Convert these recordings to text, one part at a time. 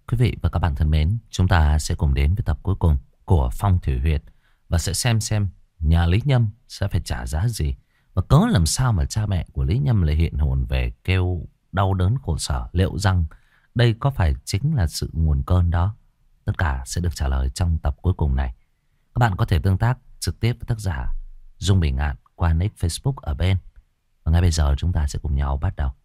Quý vị và các bạn thân mến, chúng ta sẽ cùng đến với tập cuối cùng của Phong Thủy Huyệt và sẽ xem nhà Lý Nhâm sẽ phải trả giá gì và cớ làm sao mà cha mẹ của Lý Nhâm lại hiện hồn về kêu đau đớn khổ sở. Liệu rằng đây có phải chính là sự nguồn cơn đó? Tất cả sẽ được trả lời trong tập cuối cùng này. Các bạn có thể tương tác trực tiếp với tác giả Dung Bình Ngạn qua nick Facebook ở bên. Và ngay bây giờ chúng ta sẽ cùng nhau bắt đầu.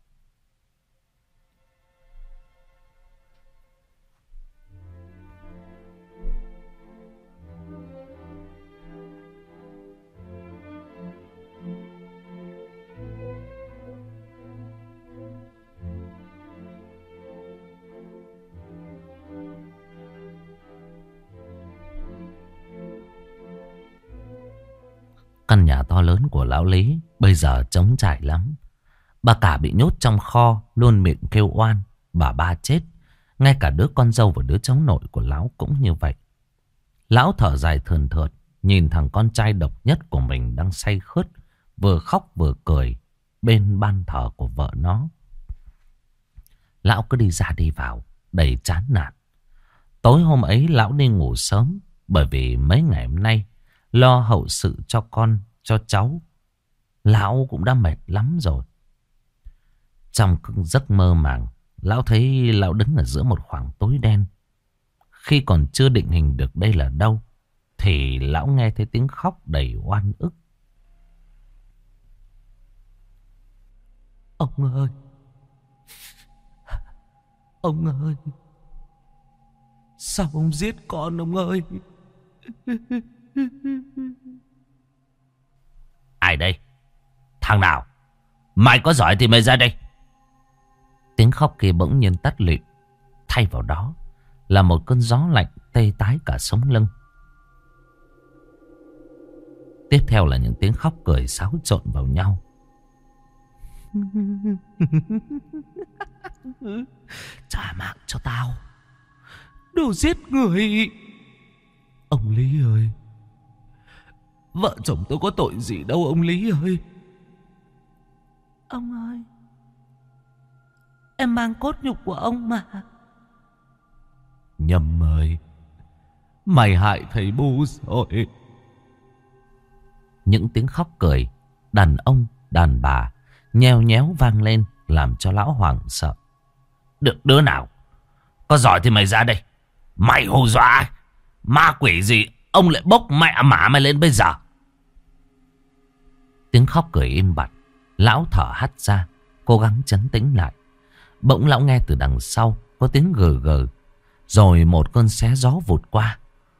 Căn nhà to lớn của lão Lý bây giờ trống trải lắm. Bà cả bị nhốt trong kho, luôn miệng kêu oan. Bà ba chết. Ngay cả đứa con dâu và đứa cháu nội của lão cũng như vậy. Lão thở dài thườn thượt, nhìn thằng con trai độc nhất của mình đang say khướt, vừa khóc vừa cười bên ban thờ của vợ nó. Lão cứ đi ra đi vào, đầy chán nản. Tối hôm ấy lão đi ngủ sớm, bởi vì mấy ngày hôm nay lo hậu sự cho con, cho cháu. Lão cũng đã mệt lắm rồi. Trong giấc mơ màng, lão thấy lão đứng ở giữa một khoảng tối đen. Khi còn chưa định hình được đây là đâu, thì lão nghe thấy tiếng khóc đầy oan ức. Ông ơi! Ông ơi! Sao ông giết con ông ơi? Ai đây? Thằng nào? Mày có giỏi thì mày ra đây. Tiếng khóc kia bỗng nhiên tắt lịm. Thay vào đó là một cơn gió lạnh tê tái cả sống lưng. Tiếp theo là những tiếng khóc cười xáo trộn vào nhau. Trả mạng cho tao, đồ giết người! Ông Lý ơi! Vợ chồng tôi có tội gì đâu ông Lý ơi! Ông ơi! Em mang cốt nhục của ông mà. Nhâm ơi! Mày hại thầy Bu rồi. Những tiếng khóc cười đàn ông đàn bà nheo nhéo vang lên, làm cho lão hoảng sợ. Được đứa nào? Có giỏi thì mày ra đây. Mày hù dọa ma quỷ gì ông lại bốc mẹ mả mày lên bây giờ? Tiếng khóc cười im bặt. Lão thở hắt ra, cố gắng trấn tĩnh lại. Bỗng lão nghe từ đằng sau có tiếng gừ gừ, rồi một cơn xé gió vụt qua.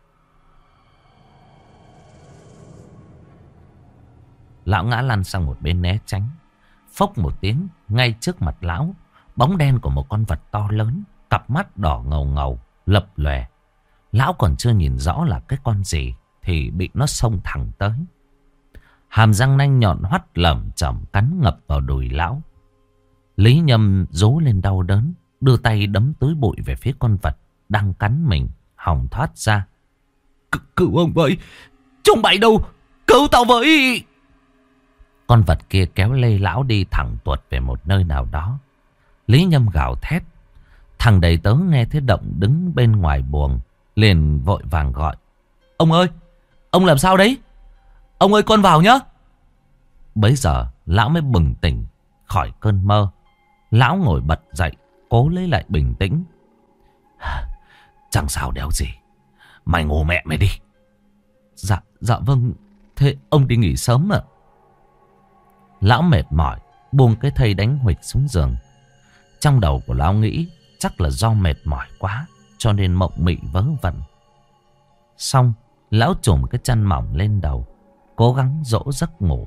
Lão ngã lăn sang một bên né tránh. Phốc một tiếng, ngay trước mặt lão, bóng đen của một con vật to lớn, cặp mắt đỏ ngầu ngầu, lập lòe. Lão còn chưa nhìn rõ là cái con gì thì bị nó xông thẳng tới. Hàm răng nanh nhọn hoắt lởm chởm cắn ngập vào đùi lão. Lý Nhâm rú lên đau đớn, đưa tay đấm túi bụi về phía con vật đang cắn mình, hòng thoát ra. Cứu ông với! Chúng mày đâu? Cứu tao với! Con vật kia kéo lê lão đi thẳng tuột về một nơi nào đó. Lý Nhâm gào thét. Thằng đầy tớ nghe thấy động đứng bên ngoài buồng, liền vội vàng gọi. Ông ơi! Ông làm sao đấy? Ông ơi, con vào nhá! Bấy giờ lão mới bừng tỉnh khỏi cơn mơ. Lão ngồi bật dậy, cố lấy lại bình tĩnh. Chẳng sao đéo gì. Mày ngủ mẹ mày đi. Dạ vâng. Thế ông đi nghỉ sớm ạ? Lão mệt mỏi buông cái thây đánh huỵch xuống giường. Trong đầu của lão nghĩ chắc là do mệt mỏi quá cho nên mộng mị vớ vẩn. Xong lão trùm cái chăn mỏng lên đầu, cố gắng dỗ giấc ngủ.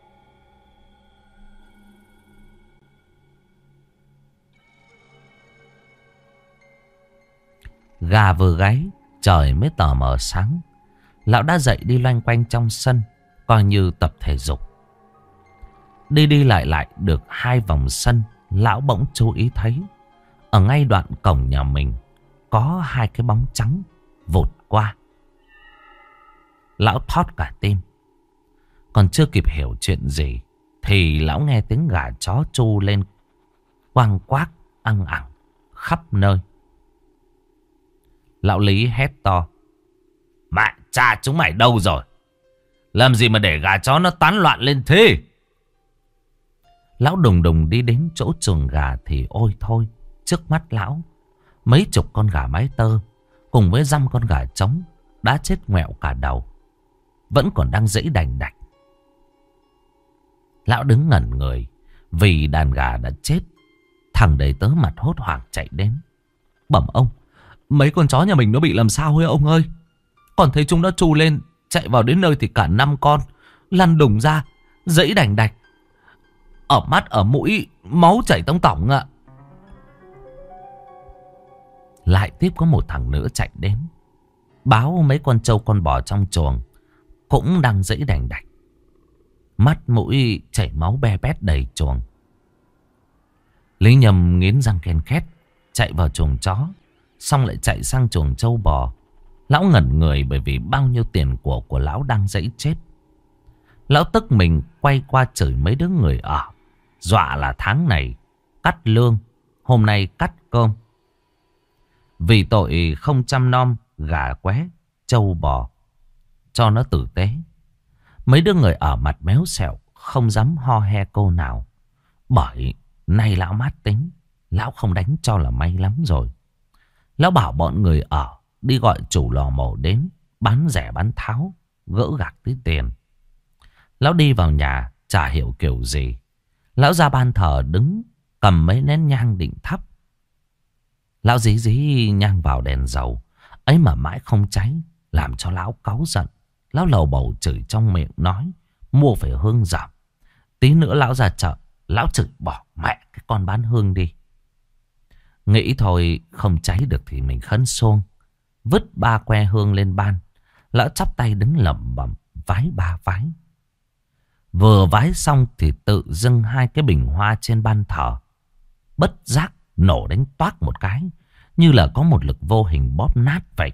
Gà vừa gáy, trời mới tờ mờ sáng. Lão đã dậy đi loanh quanh trong sân, coi như tập thể dục. Đi đi lại được 2 vòng sân, lão bỗng chú ý thấy ở ngay đoạn cổng nhà mình có 2 cái bóng trắng vụt qua. Lão thót cả tim. Còn chưa kịp hiểu chuyện gì thì lão nghe tiếng gà chó tru lên quang quác ăng ẳng khắp nơi. Lão Lý hét to. Mẹ cha chúng mày đâu rồi? Làm gì mà để gà chó nó tán loạn lên thế? Lão đùng đùng đi đến chỗ chuồng gà thì ôi thôi. Trước mắt lão, mấy chục con gà mái tơ cùng với dăm con gà trống đã chết ngoẹo cả đầu, vẫn còn đang giãy đành đạch. Lão đứng ngẩn người vì đàn gà đã chết. Thằng đầy tớ mặt hốt hoảng chạy đến. Bẩm ông, mấy con chó nhà mình nó bị làm sao ấy ông ơi? Còn thấy chúng đã trù lên, chạy vào đến nơi thì cả 5 con lăn đùng ra, giãy đành đạch. Ở mắt ở mũi máu chảy tông tỏng ạ. Lại tiếp có một thằng nữa chạy đến, báo mấy con trâu con bò trong chuồng cũng đang giãy đành đạch, mắt mũi chảy máu be bét đầy chuồng. Lý Nhâm nghiến răng ken két, chạy vào chuồng chó, xong lại chạy sang chuồng trâu bò. Lão ngẩn người bởi vì bao nhiêu tiền của lão đang giãy chết. Lão tức mình quay qua chửi mấy đứa người ở, dọa là tháng này cắt lương, hôm nay cắt cơm. Vì tội không chăm nom gà qué, trâu bò cho nó tử tế, mấy đứa người ở mặt méo xẹo, không dám ho he câu nào. Bởi nay lão mát tính, lão không đánh cho là may lắm rồi. Lão bảo bọn người ở đi gọi chủ lò mổ đến, bán rẻ bán tháo, gỡ gạc tí tiền. Lão đi vào nhà, chả hiểu kiểu gì. Lão ra ban thờ đứng, cầm mấy nén nhang định thắp. Lão dí dí nhang vào đèn dầu, ấy mà mãi không cháy, làm cho lão cáu giận. Lão lầu bầu chửi trong miệng nói, mua phải hương giảm. Tí nữa lão ra chợ, lão chửi bỏ mẹ cái con bán hương đi. Nghĩ thôi không cháy được thì mình khấn xuông, vứt 3 que hương lên ban. Lão chắp tay đứng lẩm bẩm vái 3 vái. Vừa vái xong thì tự dưng 2 cái bình hoa trên ban thờ bất giác nổ đánh toác một cái, như là có một lực vô hình bóp nát vậy.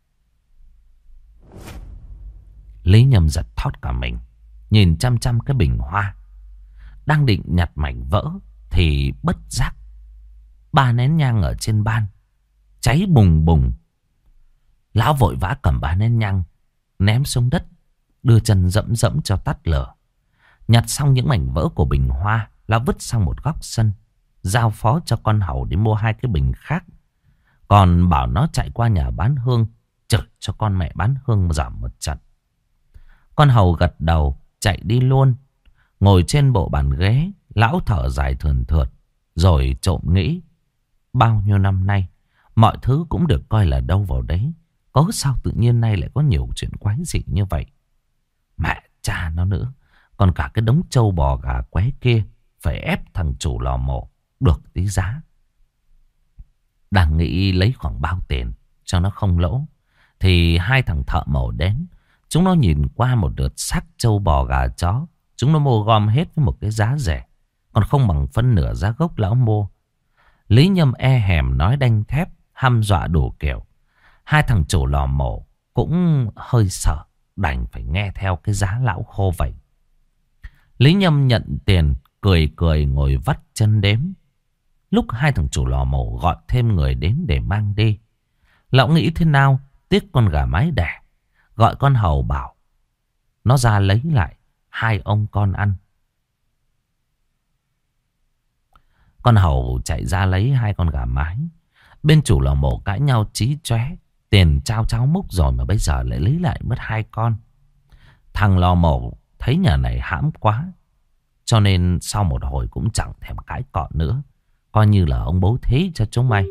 Lý Nhâm giật thót cả mình, nhìn chăm chăm cái bình hoa. Đang định nhặt mảnh vỡ thì bất giác 3 nén nhang ở trên ban cháy bùng bùng. Lão vội vã cầm 3 nén nhang ném xuống đất, đưa chân dẫm dẫm cho tắt lửa. Nhặt xong những mảnh vỡ của bình hoa, lão vứt sang một góc sân, giao phó cho con hầu đi mua 2 cái bình khác. Còn bảo nó chạy qua nhà bán hương, chửi cho con mẹ bán hương giảm một trận. Con hầu gật đầu chạy đi luôn. Ngồi trên bộ bàn ghế, lão thở dài thườn thượt, rồi trộm nghĩ. Bao nhiêu năm nay, mọi thứ cũng được coi là đâu vào đấy. Có sao tự nhiên nay lại có nhiều chuyện quái dị như vậy? Mẹ cha nó nữa, còn cả cái đống trâu bò gà qué kia phải ép thằng chủ lò mổ được tí giá. Đang nghĩ lấy khoảng bao tiền cho nó không lỗ, thì 2 thằng thợ mổ đến. Chúng nó nhìn qua một lượt xác trâu bò gà chó, chúng nó mua gom hết với một cái giá rẻ, còn không bằng phân nửa giá gốc lão mua. Lý Nhâm e hèm nói đanh thép, hăm dọa đủ kiểu. 2 thằng chủ lò mổ cũng hơi sợ, đành phải nghe theo cái giá lão khô vậy. Lý Nhâm nhận tiền, cười cười ngồi vắt chân đếm. Lúc 2 thằng chủ lò mổ gọi thêm người đến để mang đi, lão nghĩ thế nào tiếc con gà mái đẻ, gọi con hầu bảo nó ra lấy lại 2 ông con ăn. Con hầu chạy ra lấy 2 con gà mái. Bên chủ lò mổ cãi nhau chí chóe, tiền trao cháo múc rồi mà bây giờ lại lấy lại mất 2 con. Thằng lò mổ thấy nhà này hãm quá, cho nên sau một hồi cũng chẳng thèm cãi cọ nữa, coi như là ông bố thí cho chúng mày.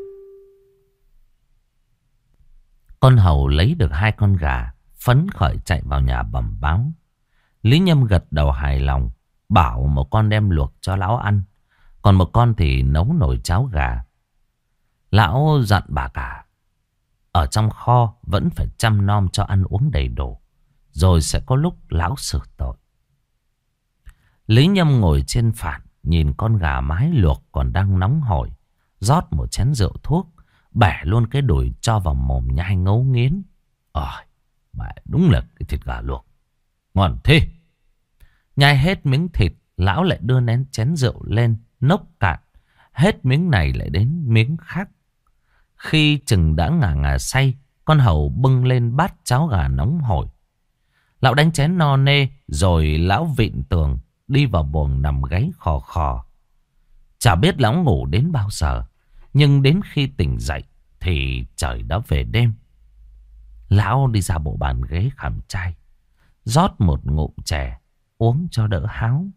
Con hầu lấy được 2 con gà, phấn khởi chạy vào nhà bẩm báo. Lý Nhâm gật đầu hài lòng, bảo một con đem luộc cho lão ăn, còn một con thì nấu nồi cháo gà. Lão dặn bà cả ở trong kho vẫn phải chăm nom cho ăn uống đầy đủ, rồi sẽ có lúc lão xử tội. Lý Nhâm ngồi trên phản, nhìn con gà mái luộc còn đang nóng hổi, rót một chén rượu thuốc, bẻ luôn cái đùi cho vào mồm nhai ngấu nghiến. Mẹ đúng là cái thịt gà luộc ngon thế. Nhai hết miếng thịt, lão lại đưa nén chén rượu lên nốc cạn. Hết miếng này lại đến miếng khác. Khi chừng đã ngà ngà say con hầu bưng lên bát cháo gà nóng hổi. Lão đánh chén no nê, rồi lão vịn tường, đi vào buồng nằm gáy khò khò. Chả biết lão ngủ đến bao giờ, nhưng đến khi tỉnh dậy thì trời đã về đêm. Lão đi ra bộ bàn ghế khảm trai, rót một ngụm chè, uống cho đỡ háo.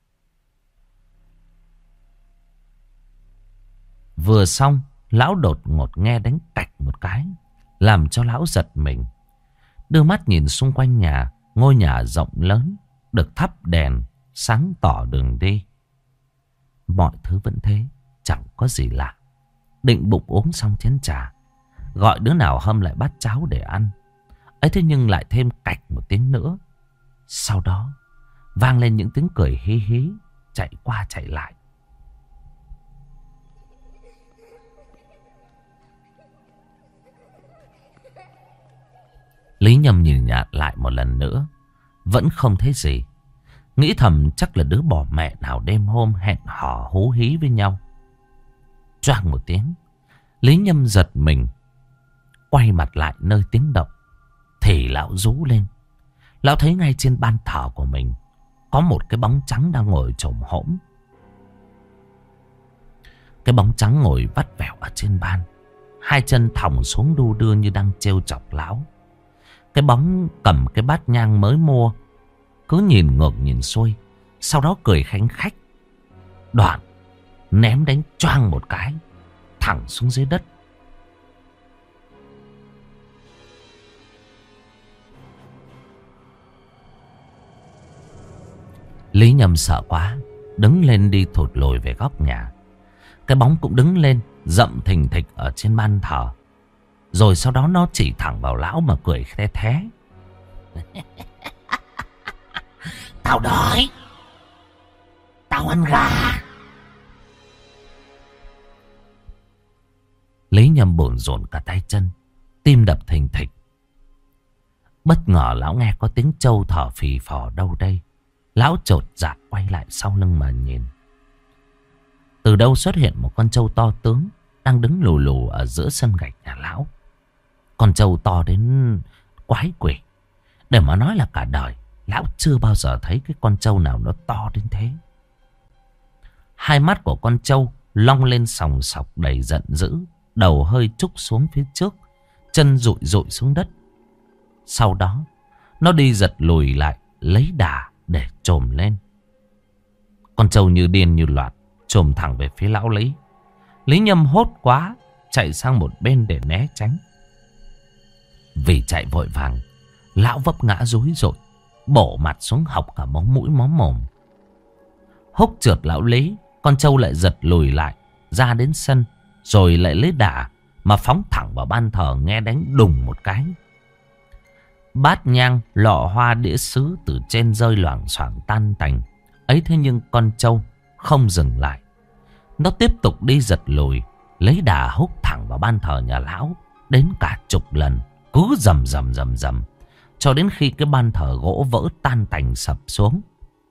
Vừa xong, lão đột ngột nghe đánh cạch một cái, làm cho lão giật mình. Đưa mắt nhìn xung quanh nhà, ngôi nhà rộng lớn, được thắp đèn, sáng tỏ đường đi. Mọi thứ vẫn thế, chẳng có gì lạ. Định bụng uống xong chén trà, gọi đứa nào hâm lại bát cháo để ăn. Ấy thế nhưng lại thêm cạch một tiếng nữa. Sau đó vang lên những tiếng cười hí hí, chạy qua chạy lại. Lý Nhâm nhìn nhạt lại một lần nữa, vẫn không thấy gì. Nghĩ thầm chắc là đứa bỏ mẹ nào đêm hôm hẹn hò hú hí với nhau. Choang một tiếng, Lý Nhâm giật mình, quay mặt lại nơi tiếng động. Thì lão rú lên. Lão thấy ngay trên ban thờ của mình có một cái bóng trắng đang ngồi chồm hổm. Cái bóng trắng ngồi vắt vẻo ở trên ban, hai chân thòng xuống đu đưa như đang trêu chọc lão. Cái bóng cầm cái bát nhang mới mua, cứ nhìn ngược nhìn xuôi, sau đó cười khanh khách. Đoạn ném đánh choang một cái thẳng xuống dưới đất. Lý Nhâm sợ quá, đứng lên đi thụt lùi về góc nhà. Cái bóng cũng đứng lên, dậm thình thịch ở trên ban thờ. Rồi sau đó nó chỉ thẳng vào lão mà cười the thé. Tao đói, tao ăn gà. Lý Nhâm bồn rồn cả tay chân, tim đập thình thịch. Bất ngờ lão nghe có tiếng trâu thở phì phò đâu đây. Lão chột dạ quay lại sau lưng mà nhìn. Từ đâu xuất hiện một con trâu to tướng, đang đứng lù lù ở giữa sân gạch nhà lão. Con trâu to đến quái quỷ. Để mà nói là cả đời lão chưa bao giờ thấy cái con trâu nào nó to đến thế. Hai mắt của con trâu long lên sòng sọc đầy giận dữ, đầu hơi trúc xuống phía trước, chân dụi dụi xuống đất. Sau đó nó đi giật lùi lại, lấy đà để trồm lên. Con trâu như điên như loạn trồm thẳng về phía lão Lý. Lý Nhâm hốt quá, chạy sang một bên để né tránh. Vì chạy vội vàng, lão vấp ngã rúi rụi, bổ mặt xuống hộc cả móng mũi móm mồm. Húc trượt lão Lý, con trâu lại giật lùi lại ra đến sân, rồi lại lấy đà mà phóng thẳng vào ban thờ, nghe đánh đùng một cái. Bát nhang, lọ hoa, đĩa sứ từ trên rơi loảng xoảng tan tành. Ấy thế nhưng con trâu không dừng lại. Nó tiếp tục đi giật lùi, lấy đà húc thẳng vào ban thờ nhà lão đến cả chục lần, cứ rầm rầm rầm rầm, cho đến khi cái ban thờ gỗ vỡ tan tành sập xuống.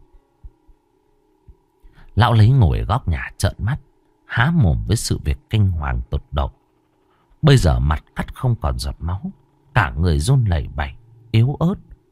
Lão Lý ngồi ở góc nhà trợn mắt, há mồm với sự việc kinh hoàng tột độ. Bây giờ mặt cắt không còn giọt máu, cả người run lẩy bẩy, yếu ớt.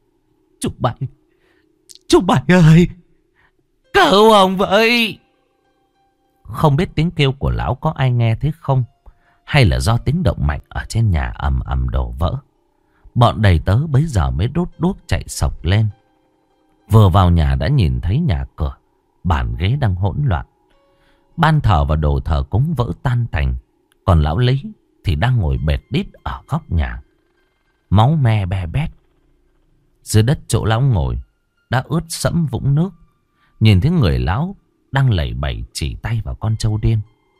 Chú Bảy ơi, cứu ông với. Không biết tiếng kêu của lão có ai nghe thấy không, hay là do tiếng động mạnh ở trên nhà ầm ầm đổ vỡ. Bọn đầy tớ bấy giờ mới đốt đuốc chạy sộc lên. Vừa vào nhà đã nhìn thấy nhà cửa, bàn ghế đang hỗn loạn. Ban thờ và đồ thờ cúng vỡ tan tành. Còn lão Lý thì đang ngồi bệt đít ở góc nhà, máu me be bét. Dưới đất chỗ lão ngồi đã ướt sẫm vũng nước. Nhìn thấy người lão đang lẩy bẩy chỉ tay vào con trâu điên.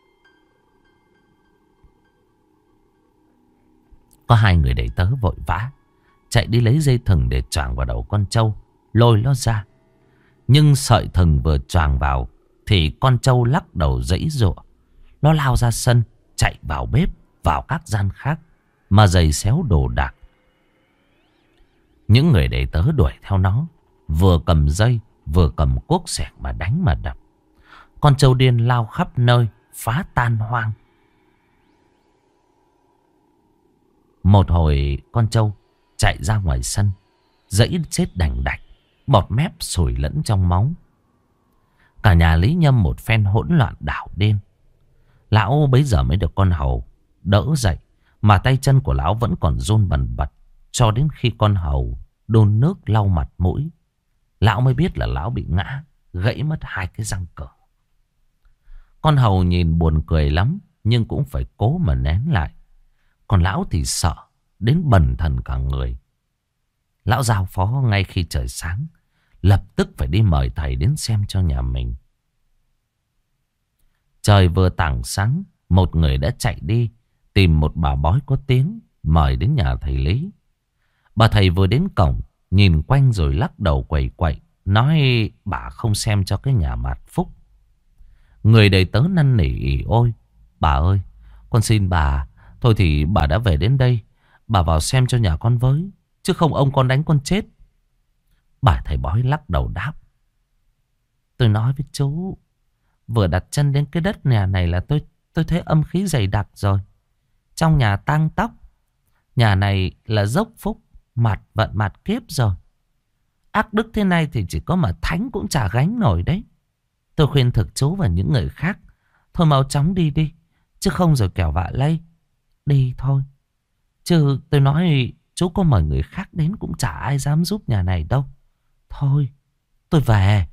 Có hai người đầy tớ vội vã chạy đi lấy dây thừng để choàng vào đầu con trâu, lôi nó ra. Nhưng sợi thừng vừa choàng vào thì con trâu lắc đầu giãy giụa. Nó lao ra sân, chạy vào bếp, vào các gian khác mà giày xéo đồ đạc. Những người đầy tớ đuổi theo nó, vừa cầm dây vừa cầm cuốc xẻng mà đánh mà đập. Con trâu điên lao khắp nơi, phá tan hoang. Một hồi con trâu chạy ra ngoài sân, dẫy chết đành đạch, bọt mép sủi lẫn trong máu. Cả nhà Lý Nhâm một phen hỗn loạn đảo điên. Lão bấy giờ mới được con hầu đỡ dậy, mà tay chân của lão vẫn còn run bần bật. Cho đến khi con hầu đôn nước lau mặt mũi, lão mới biết là lão bị ngã, gãy mất 2 cái răng cửa. Con hầu nhìn buồn cười lắm, nhưng cũng phải cố mà nén lại. Còn lão thì sợ đến bần thần cả người. Lão giao phó ngay khi trời sáng, lập tức phải đi mời thầy đến xem cho nhà mình. Trời vừa tảng sáng, một người đã chạy đi tìm một bà bói có tiếng, mời đến nhà thầy Lý. Bà thầy vừa đến cổng, nhìn quanh rồi lắc đầu quẩy quậy, nói bà không xem cho cái nhà Mạt Phúc. Người đầy tớ năn nỉ ỉ ôi: bà ơi, con xin bà, thôi thì bà đã về đến đây, bà vào xem cho nhà con với, chứ không ông con đánh con chết. Bà thầy bói lắc đầu đáp: tôi nói với chú, vừa đặt chân đến cái đất nhà này là tôi thấy âm khí dày đặc rồi. Trong nhà tang tóc, nhà này là dốc phúc, mặt vận mặt kiếp rồi. Ác đức thế này thì chỉ có mà thánh cũng chả gánh nổi đấy. Tôi khuyên thực chú và những người khác, thôi mau chóng đi đi, chứ không rồi kẻo vạ lây. Đi thôi, chứ tôi nói chú có mời người khác đến cũng chả ai dám giúp nhà này đâu. Thôi, tôi về.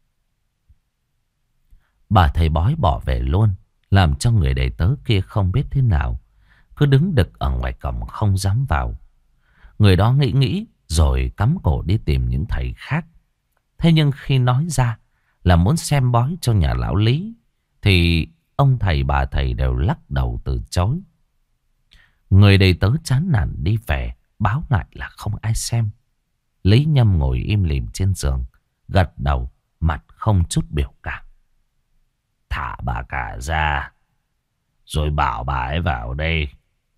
Bà thầy bói bỏ về luôn, làm cho người đầy tớ kia không biết thế nào, cứ đứng đực ở ngoài cổng không dám vào. Người đó nghĩ rồi cắm cổ đi tìm những thầy khác. Thế nhưng khi nói ra là muốn xem bói cho nhà lão Lý, thì ông thầy bà thầy đều lắc đầu từ chối. Người đầy tớ chán nản đi về, báo lại là không ai xem. Lý Nhâm ngồi im lìm trên giường, gật đầu, mặt không chút biểu cảm. Thả bà cả ra, rồi bảo bà ấy vào đây.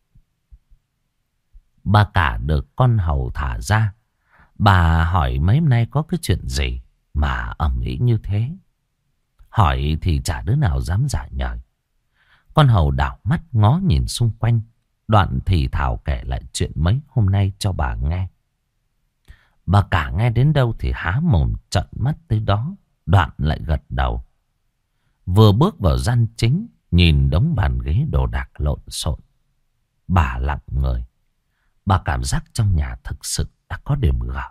Bà cả được con hầu thả ra. Bà hỏi mấy hôm nay có cái chuyện gì mà ầm ĩ như thế. Hỏi thì chả đứa nào dám trả lời. Con hầu đảo mắt ngó nhìn xung quanh, đoạn thì thào kể lại chuyện mấy hôm nay cho bà nghe. Bà cả nghe đến đâu thì há mồm trợn mắt tới đó, đoạn lại gật đầu. Vừa bước vào gian chính, nhìn đống bàn ghế đồ đạc lộn xộn, bà lặng người. Bà cảm giác trong nhà thực sự đã có điểm gở.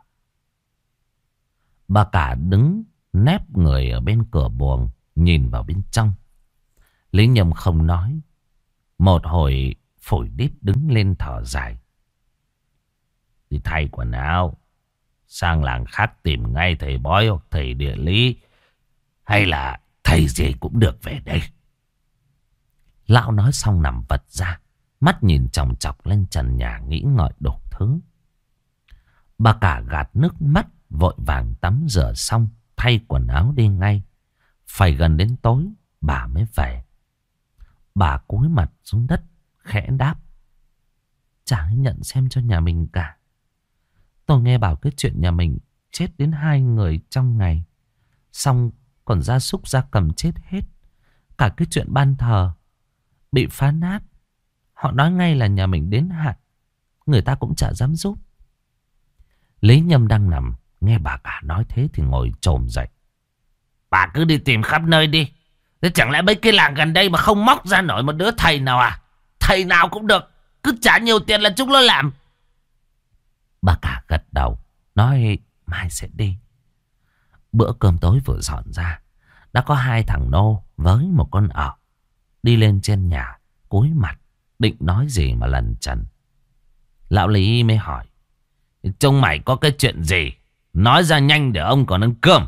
Bà cả đứng nép người ở bên cửa buồng, nhìn vào bên trong. Lý Nhâm không nói. Một hồi phổi đít đứng lên thở dài. Đi thay quần áo, sang làng khác tìm ngay thầy bói hoặc thầy địa lý, hay là thầy gì cũng được về đây. Lão nói xong nằm vật ra, mắt nhìn chòng chọc lên trần nhà nghĩ ngợi đủ thứ. Bà cả gạt nước mắt, vội vàng tắm rửa xong, thay quần áo đi ngay. Phải gần đến tối, bà mới về. Bà cúi mặt xuống đất, khẽ đáp: chả ai nhận xem cho nhà mình cả. Tôi nghe bảo cái chuyện nhà mình chết đến 2 người trong ngày, xong còn gia súc gia cầm chết hết. Cả cái chuyện ban thờ bị phá nát, họ nói ngay là nhà mình đến hạn, người ta cũng chả dám giúp. Lý Nhâm đang nằm, nghe bà cả nói thế thì ngồi chồm dậy. Bà cứ đi tìm khắp nơi đi. Thế chẳng lẽ mấy cái làng gần đây mà không móc ra nổi một đứa thầy nào à? Thầy nào cũng được, cứ trả nhiều tiền là chúng nó làm. Bà cả gật đầu, nói mai sẽ đi. Bữa cơm tối vừa dọn ra, đã có 2 thằng nô với một con ở đi lên trên nhà, cúi mặt định nói gì mà lần trần. Lão Lý mới hỏi: trông mày có cái chuyện gì, nói ra nhanh để ông còn ăn cơm.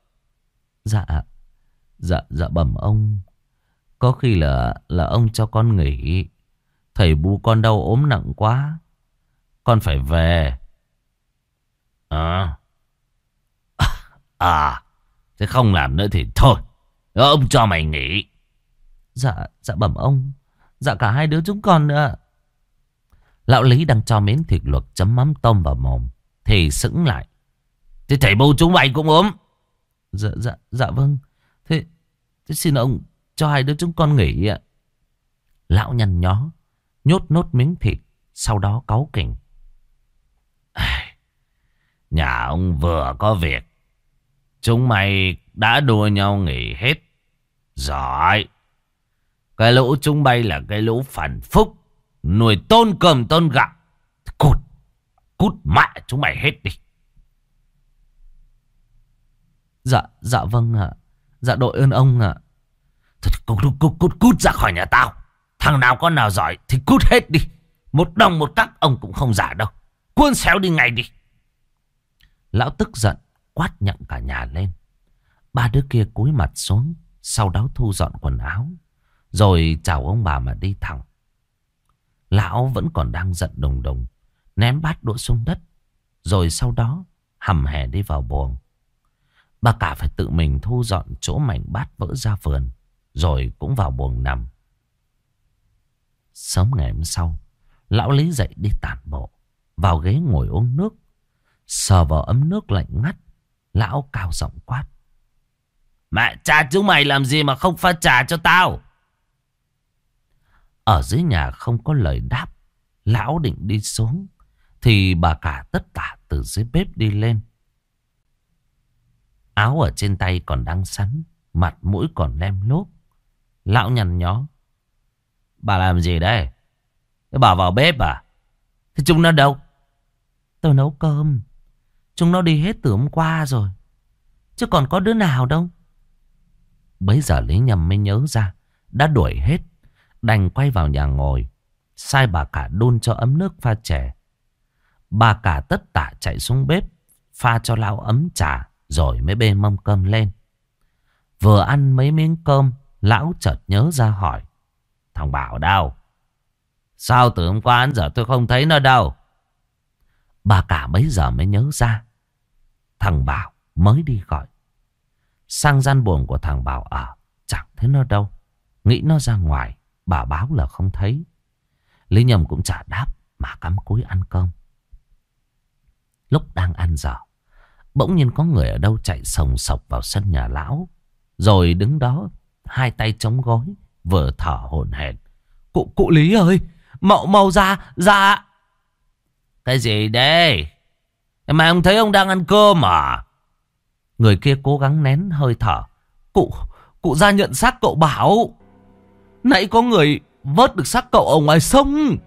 Dạ bẩm ông, có khi là ông cho con nghỉ. Thầy bu con đau ốm nặng quá, con phải về. Thế không làm nữa thì thôi, ông cho mày nghỉ. Dạ bẩm ông, dạ cả 2 đứa chúng con nữa. Lão Lý đang cho miếng thịt luộc chấm mắm tôm vào mồm thì sững lại. Thế thầy bu chúng mày cũng ốm? Dạ vâng. Thế xin ông cho 2 đứa chúng con nghỉ ạ. Lão nhăn nhó nhốt nốt miếng thịt Sau đó cáu kỉnh. Nhà ông vừa có việc, chúng mày đã đua nhau nghỉ hết. Giỏi. Cái lũ chúng bay là cái lũ phản phúc, nuôi tôn cơm tôn gạo. Cút, cút mẹ chúng mày hết đi. Dạ vâng ạ. Dạ đội ơn ông ạ. Thôi, cút ra khỏi nhà tao. Thằng nào con nào giỏi thì cút hết đi. Một đồng một cắc ông cũng không giả đâu. Cuốn xéo đi ngay đi. Lão tức giận quát nhặng cả nhà lên. Ba đứa kia cúi mặt xuống, sau đó thu dọn quần áo, rồi chào ông bà mà đi thẳng. Lão vẫn còn đang giận đùng đùng, ném bát đũa xuống đất, rồi sau đó hầm hè đi vào buồng. Bà cả phải tự mình thu dọn chỗ mảnh bát vỡ ra vườn, rồi cũng vào buồng nằm. Sớm ngày hôm sau, lão Lý dậy đi tản bộ, vào ghế ngồi uống nước. Sờ vào ấm nước lạnh ngắt, lão cao giọng quát: Mẹ cha chúng mày làm gì mà không pha trà cho tao? Ở dưới nhà không có lời đáp. Lão định đi xuống thì bà cả tất tả từ dưới bếp đi lên. Áo ở trên tay còn đang sắn, mặt mũi còn lem lốp. Lão nhăn nhó: Bà làm gì đây? Bà vào bếp à? Thế chúng nó đâu? Tôi nấu cơm. Chúng nó đi hết từ hôm qua rồi, chứ còn có đứa nào đâu. Bấy giờ Lý Nhâm mới nhớ ra đã đuổi hết, đành quay vào nhà ngồi, sai bà cả đun cho ấm nước pha chè. Bà cả tất tả chạy xuống bếp pha cho lão ấm trà, rồi mới bê mâm cơm lên. Vừa ăn mấy miếng cơm, lão chợt nhớ ra hỏi: Thằng Bảo đâu? Sao từ hôm qua đến giờ tôi không thấy nó đâu? Bà cả bấy giờ mới nhớ ra thằng Bảo mới đi gọi. Sang gian buồng của thằng Bảo ở, chẳng thấy nó đâu. Nghĩ nó ra ngoài, bà báo là không thấy. Lý Nhâm cũng chả đáp mà cắm cúi ăn cơm. Lúc đang ăn dở, bỗng nhiên có người ở đâu chạy sồng sộc vào sân nhà lão, rồi đứng đó hai tay chống gối, vừa thở hổn hển: Cụ Lý ơi, mau ra. Cái gì đây? Mà ông thấy ông đang ăn cơm à? Người kia cố gắng nén hơi thở: Cụ ra nhận xác cậu Bảo. Nãy có người vớt được xác cậu ở ngoài sông.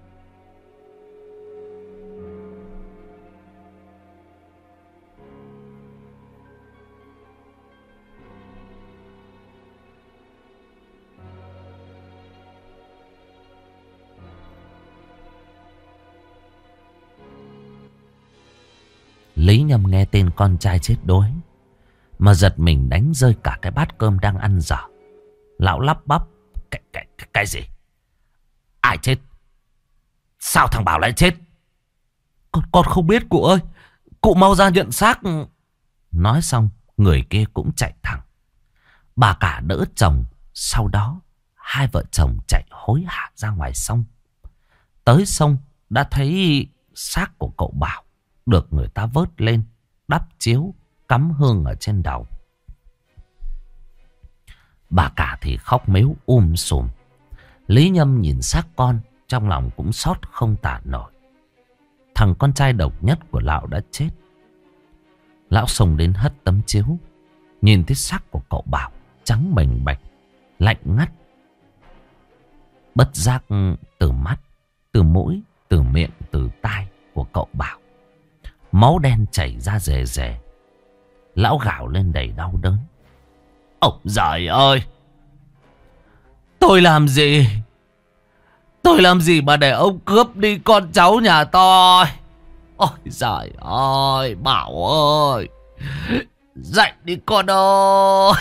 Lý Nhâm nghe tên con trai chết đuối mà giật mình đánh rơi cả cái bát cơm đang ăn dở. Lão lắp bắp: Cái gì? Ai chết? Sao thằng Bảo lại chết? Con không biết cụ ơi. Cụ mau ra nhận xác. Nói xong, người kia cũng chạy thẳng. Bà cả đỡ chồng, sau đó hai vợ chồng chạy hối hả ra ngoài sông. Tới sông đã thấy xác của cậu Bảo được người ta vớt lên, đắp chiếu, cắm hương ở trên đầu. Bà cả thì khóc mếu sùm. Lý Nhâm nhìn xác con, trong lòng cũng xót không tả nổi. Thằng con trai độc nhất của lão đã chết. Lão xông đến hất tấm chiếu, nhìn thấy xác của cậu Bảo trắng bềnh bạch, lạnh ngắt. Bất giác từ mắt, từ mũi, từ miệng, từ tai của cậu Bảo, máu đen chảy ra rề rề. Lão gào lên đầy đau đớn: Ôi giời ơi! Tôi làm gì? Tôi làm gì mà để ông cướp đi con cháu nhà tôi? Ôi giời ơi! Bảo ơi! Dậy đi con ơi!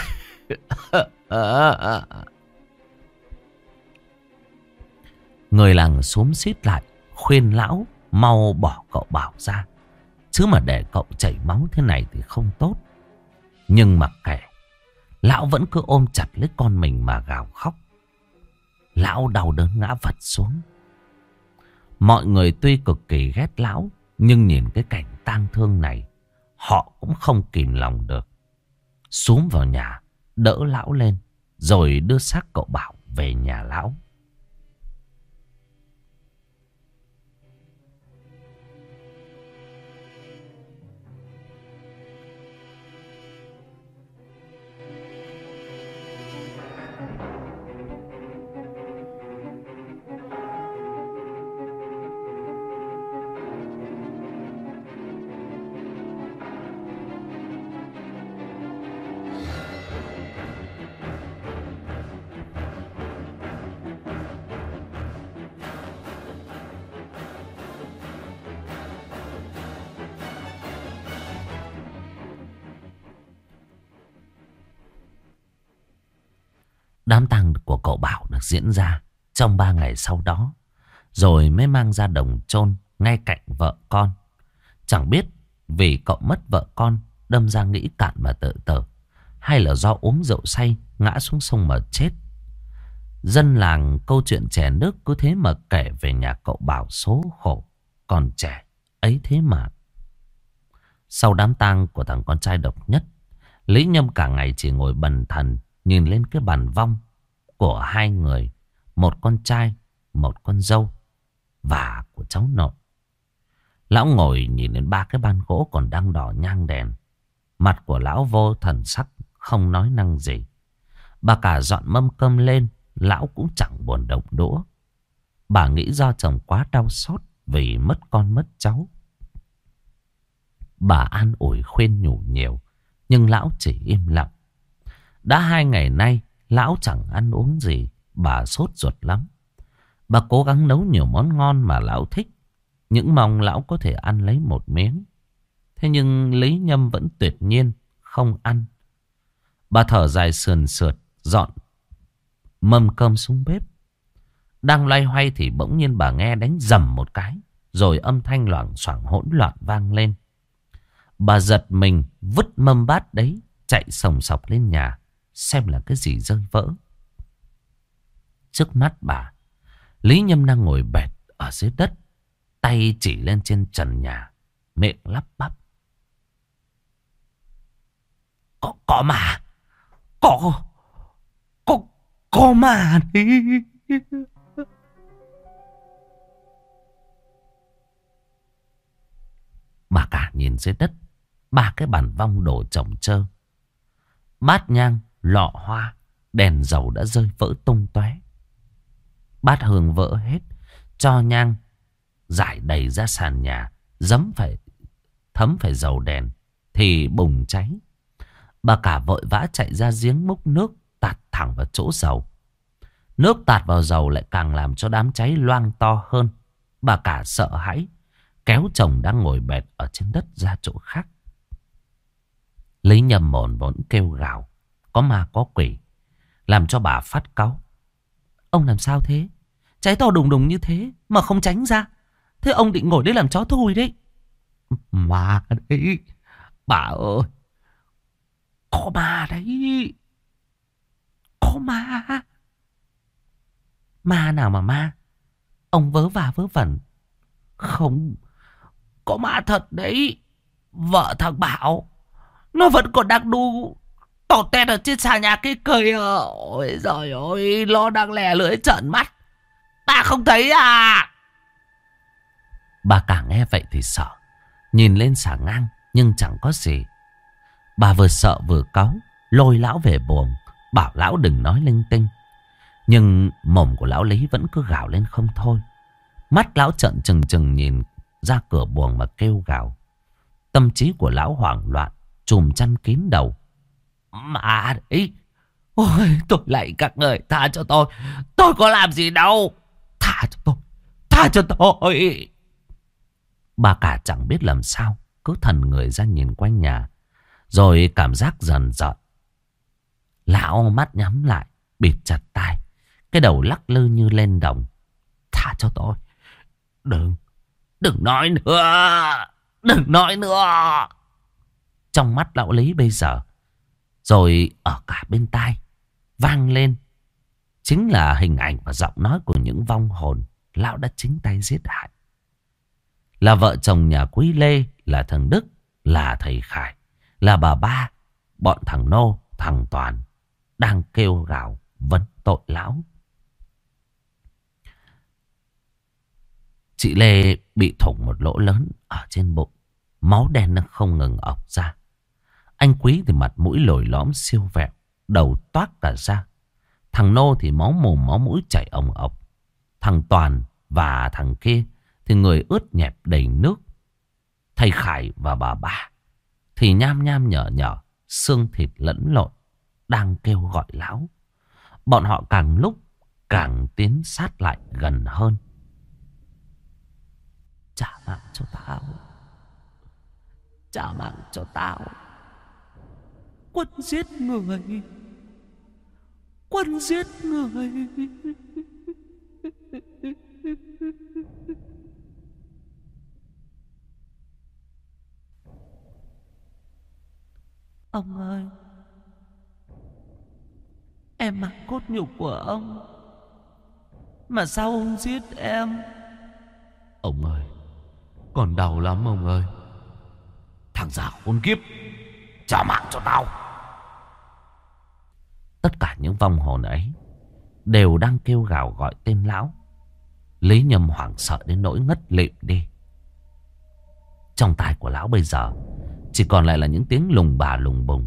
Người làng xúm xít lại khuyên lão mau bỏ cậu Bảo ra, chứ mà để cậu chảy máu thế này thì không tốt. Nhưng mặc kệ, lão vẫn cứ ôm chặt lấy con mình mà gào khóc. Lão đau đớn ngã vật xuống. Mọi người tuy cực kỳ ghét lão, nhưng nhìn cái cảnh tang thương này, họ cũng không kìm lòng được. Xúm vào nhà, đỡ lão lên, rồi đưa xác cậu Bảo về nhà lão. Đám tang của cậu Bảo được diễn ra trong 3 ngày sau đó, rồi mới mang ra đồng chôn ngay cạnh vợ con. Chẳng biết vì cậu mất vợ con đâm ra nghĩ cạn mà tự tử, hay là do uống rượu say ngã xuống sông mà chết. Dân làng câu chuyện chè nước cứ thế mà kể về nhà cậu Bảo số khổ, còn trẻ ấy thế mà. Sau đám tang của thằng con trai độc nhất, Lý Nhâm cả ngày chỉ ngồi bần thần nhìn lên cái bàn vong của hai người, một con trai, một con dâu và của cháu nội. Lão ngồi nhìn lên 3 cái ban gỗ còn đang đỏ nhang đèn. Mặt của lão vô thần sắc, không nói năng gì. Bà cả dọn mâm cơm lên, lão cũng chẳng buồn động đũa. Bà nghĩ do chồng quá đau xót vì mất con mất cháu. Bà an ủi khuyên nhủ nhiều, nhưng lão chỉ im lặng. Đã 2 ngày nay, lão chẳng ăn uống gì, bà sốt ruột lắm. Bà cố gắng nấu nhiều món ngon mà lão thích, những mong lão có thể ăn lấy một miếng. Thế nhưng Lý Nhâm vẫn tuyệt nhiên không ăn. Bà thở dài sườn sượt, dọn mâm cơm xuống bếp. Đang loay hoay thì bỗng nhiên bà nghe đánh rầm một cái, rồi âm thanh loảng xoảng hỗn loạn vang lên. Bà giật mình vứt mâm bát đấy, chạy sòng sọc lên nhà xem là cái gì rơi vỡ. Trước mắt bà, Lý Nhâm đang ngồi bệt ở dưới đất, tay chỉ lên trên trần nhà, miệng lắp bắp: Có mà, có mà đi. Bà cả nhìn dưới đất, 3 cái bàn vong đổ chồng chơ. Bát nhang, lọ hoa, đèn dầu đã rơi vỡ tung tóe. Bát hương vỡ hết, tro nhang rải đầy ra sàn nhà, thấm phải dầu đèn thì bùng cháy. Bà cả vội vã chạy ra giếng múc nước tạt thẳng vào chỗ dầu. Nước tạt vào dầu lại càng làm cho đám cháy loang to hơn. Bà cả sợ hãi kéo chồng đang ngồi bệt ở trên đất ra chỗ khác. Lý Nhâm mồn vốn kêu gào: Có ma có quỷ, làm cho bà phát cáu. Ông làm sao thế? Cháy to đùng đùng như thế mà không tránh ra. Thế ông định ngồi đây làm chó thôi đấy. Ma đấy, bà ơi, có ma đấy. Có ma. Ma nào mà ma? Ông vớ va vớ vẩn. Không, có ma thật đấy. Vợ thằng Bảo nó vẫn còn đang đu tọt tẹt ở trên xà nhà kia cười. Ôi giời ơi, nó đang lè lưỡi trợn mắt. Ta không thấy à? Bà cả nghe vậy thì sợ, nhìn lên xà ngang nhưng chẳng có gì. Bà vừa sợ vừa cáu, lôi lão về buồng, bảo lão đừng nói linh tinh. Nhưng mồm của lão Lý vẫn cứ gào lên không thôi. Mắt lão trợn trừng trừng nhìn ra cửa buồng mà kêu gào. Tâm trí của lão hoảng loạn, chùm chăn kín đầu. Mà đấy, ôi tôi lạy các người, tha cho tôi có làm gì đâu. Tha cho tôi. Bà cả chẳng biết làm sao, cứ thần người ra nhìn quanh nhà, rồi cảm giác dần dợn. Lão mắt nhắm lại, bịt chặt tai, cái đầu lắc lư như lên đồng. Tha cho tôi. Đừng nói nữa. Đừng nói nữa. Trong mắt lão Lý bây giờ, rồi ở cả bên tai, vang lên chính là hình ảnh và giọng nói của những vong hồn lão đã chính tay giết hại. Là vợ chồng nhà Quý Lê, là thằng Đức, là thầy Khải, là bà Ba, bọn thằng Nô, thằng Toàn đang kêu gào vấn tội lão. Chị Lê bị thủng một lỗ lớn ở trên bụng, máu đen nó không ngừng ọc ra. Anh Quý thì mặt mũi lồi lõm siêu vẹo, đầu toát cả ra. Thằng Nô thì máu mồm máu mũi chảy ồng ọc. Thằng Toàn và thằng kia thì người ướt nhẹp đầy nước. Thầy Khải và bà Ba thì nham nham nhở nhở, xương thịt lẫn lộn, đang kêu gọi lão. Bọn họ càng lúc càng tiến sát lại gần hơn. Trả mạng cho tao. Trả mạng cho tao. Quân giết người. Quân giết người. Ông ơi, em mặc cốt nhục của ông, mà sao ông giết em? Ông ơi, còn đau lắm ông ơi. Thằng già khốn kiếp, trả mạng cho tao. Tất cả những vong hồn ấy đều đang kêu gào gọi tên lão. Lý Nhâm hoảng sợ đến nỗi ngất lịm đi. Trong tai của lão bây giờ chỉ còn lại là những tiếng lùng bà lùng bùng.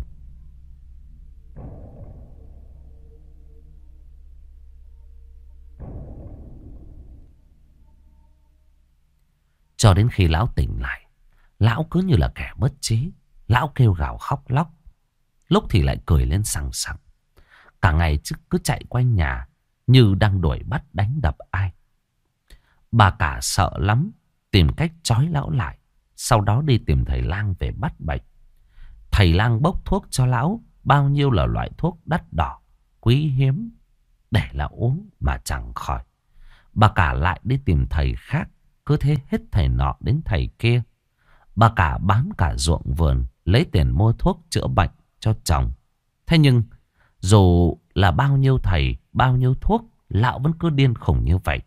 Cho đến khi lão tỉnh lại, lão cứ như là kẻ mất trí. Lão kêu gào khóc lóc, lúc thì lại cười lên sằng sặc. Cả ngày cứ chạy quanh nhà như đang đuổi bắt đánh đập ai. Bà cả sợ lắm, tìm cách trói lão lại, sau đó đi tìm thầy lang về bắt bệnh. Thầy lang bốc thuốc cho lão, bao nhiêu là loại thuốc đắt đỏ, quý hiếm, để lão uống mà chẳng khỏi. Bà cả lại đi tìm thầy khác, cứ thế hết thầy nọ đến thầy kia. Bà cả bán cả ruộng vườn, lấy tiền mua thuốc chữa bệnh cho chồng. Thế nhưng dù là bao nhiêu thầy, bao nhiêu thuốc, lão vẫn cứ điên khủng như vậy.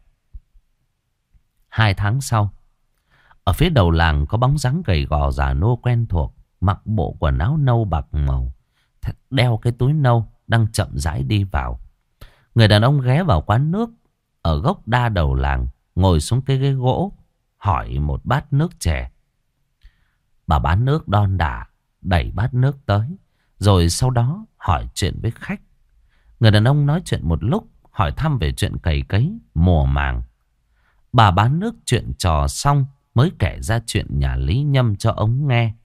2 tháng sau, ở phía đầu làng có bóng dáng gầy gò già nua quen thuộc, mặc bộ quần áo nâu bạc màu, đeo cái túi nâu, đang chậm rãi đi vào. Người đàn ông ghé vào quán nước ở gốc đa đầu làng, ngồi xuống cái ghế gỗ, hỏi một bát nước chè. Bà bán nước đon đả đẩy bát nước tới, rồi sau đó hỏi chuyện với khách. Người đàn ông nói chuyện một lúc, hỏi thăm về chuyện cày cấy, mùa màng. Bà bán nước chuyện trò xong mới kể ra chuyện nhà Lý Nhâm cho ông nghe.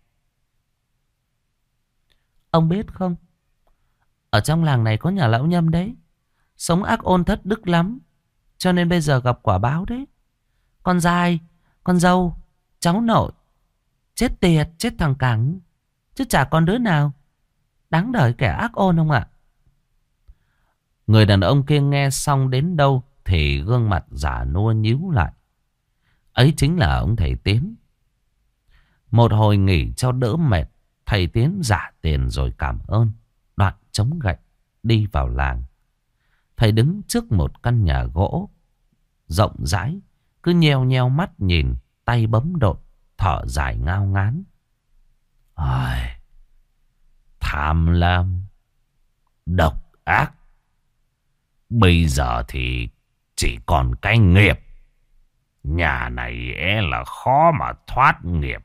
Ông biết không, ở trong làng này có nhà lão Nhâm đấy, sống ác ôn thất đức lắm, cho nên bây giờ gặp quả báo đấy. Con dai, con dâu, cháu nội, chết tiệt, chết thằng cẳng, chứ chả còn đứa nào đáng đời kẻ ác ôn không ạ? Người đàn ông kia nghe xong đến đâu thì gương mặt già nua nhíu lại. Ấy chính là ông thầy Tiến. Một hồi nghỉ cho đỡ mệt, thầy Tiến giả tiền rồi cảm ơn, đoạn chống gậy đi vào làng. Thầy đứng trước một căn nhà gỗ rộng rãi, cứ nheo nheo mắt nhìn, tay bấm đột, thở dài ngao ngán. Ai, tham lam, độc ác, bây giờ thì chỉ còn cái nghiệp. Nhà này là khó mà thoát nghiệp.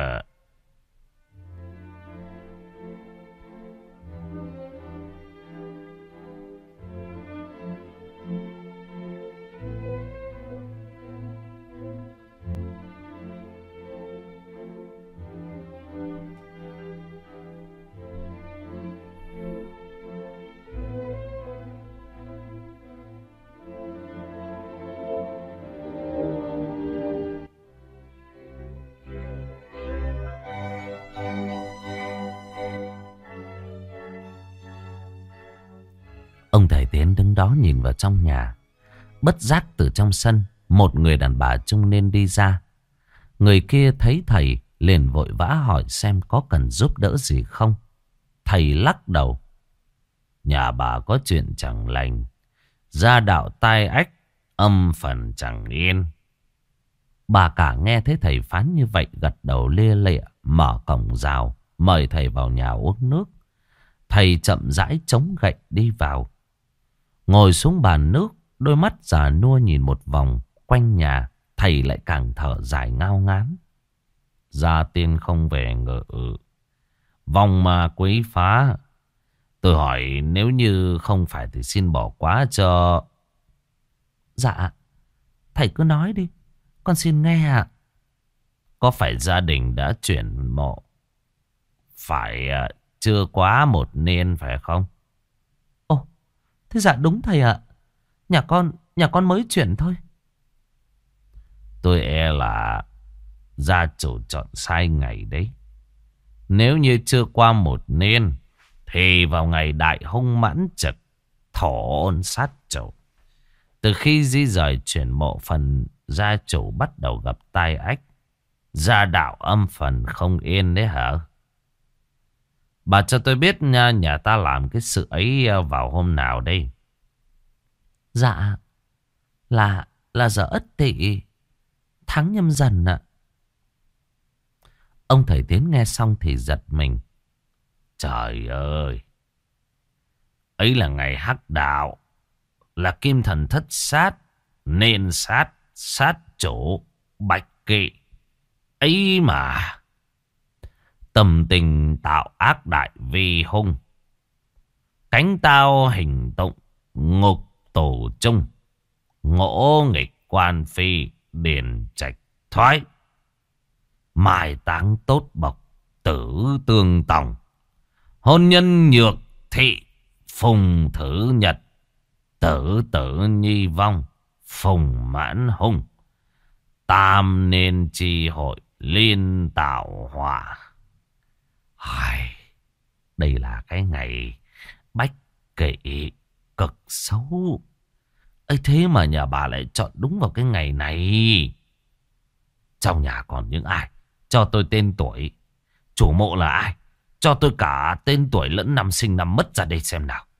Ông thầy Tiến đứng đó nhìn vào trong nhà. Bất giác từ trong sân, một người đàn bà trung niên đi ra. Người kia thấy thầy liền vội vã hỏi xem có cần giúp đỡ gì không. Thầy lắc đầu. Nhà bà có chuyện chẳng lành, gia đạo tai ách, âm phần chẳng yên. Bà cả nghe thấy thầy phán như vậy, gật đầu lia lịa, mở cổng rào mời thầy vào nhà uống nước. Thầy chậm rãi chống gậy đi vào, ngồi xuống bàn nước, đôi mắt già nua nhìn một vòng quanh nhà. Thầy lại càng thở dài ngao ngán. Gia tiên không về ngự, vong ma quấy phá. Tôi hỏi nếu như không phải thì xin bỏ quá cho. Dạ, thầy cứ nói đi, con xin nghe ạ. Có phải gia đình đã chuyển mộ phải chưa quá 1 niên phải không? Ồ, thế dạ đúng thầy ạ. Nhà con mới chuyển thôi. Tôi là gia chủ chọn sai ngày đấy. Nếu như chưa qua 1 niên thì vào ngày đại hung mãn trực, thổ ôn sát chủ. Từ khi di rời chuyển mộ phần, gia chủ bắt đầu gặp tai ách. Gia đạo âm phần không yên đấy hả? Bà cho tôi biết nha, nhà ta làm cái sự ấy vào hôm nào đây? Dạ, là giờ Ất Tỵ, tháng Nhâm Dần ạ. Ông thầy Tiến nghe xong thì giật mình. Trời ơi! Ấy là ngày hắc đạo, là kim thần thất sát, nên sát, sát chủ, bạch kỵ. Ấy mà! Tâm tình tạo ác đại vi hung. Cánh tao hình tụng, ngục tù chung. Ngỗ nghịch quan phi, điền trạch thoái. Mai táng tốt bộc, tử tương tòng. Hôn nhân nhược thị, phùng thử nhật. Tử tử nhi vong, phùng mãn hung. Tam nên chi hội, liên tạo họa. Ai, đây là cái ngày bách kỵ cực xấu. ấy thế mà nhà bà lại chọn đúng vào cái ngày này. Trong nhà còn những ai? Cho tôi tên tuổi. Chủ mộ là ai? Cho tôi cả tên tuổi lẫn năm sinh năm mất ra đây xem nào.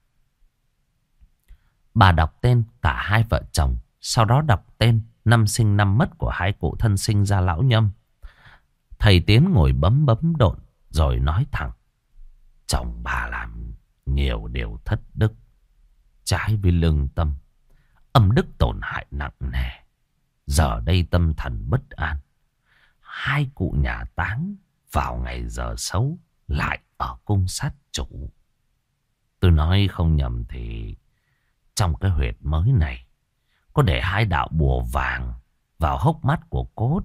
Bà đọc tên cả hai vợ chồng, sau đó đọc tên, năm sinh năm mất của hai cụ thân sinh ra lão Nhâm. Thầy Tiến ngồi bấm độn rồi nói thẳng. Chồng bà làm nhiều điều thất đức, trái với lương tâm, âm đức tổn hại nặng nề. Giờ đây tâm thần bất an. Hai cụ nhà táng vào ngày giờ xấu lại ở cung sát chủ. Tôi nói không nhầm thì trong cái huyệt mới này có để hai đạo bùa vàng vào hốc mắt của cốt.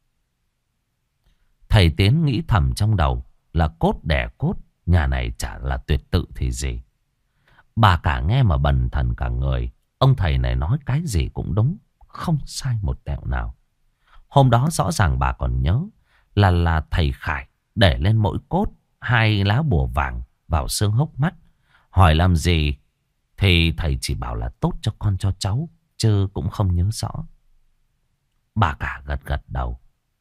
Thầy Tiến nghĩ thầm trong đầu là cốt đẻ cốt, nhà này chả là tuyệt tự thì gì. Bà cả nghe mà bần thần cả người. Ông thầy này nói cái gì cũng đúng, không sai một tẹo nào. Hôm đó rõ ràng bà còn nhớ là thầy Khải để lên mỗi cốt hai lá bùa vàng vào xương hốc mắt. Hỏi làm gì thì thầy chỉ bảo là tốt cho con cho cháu, chứ cũng không nhớ rõ. Bà cả gật đầu.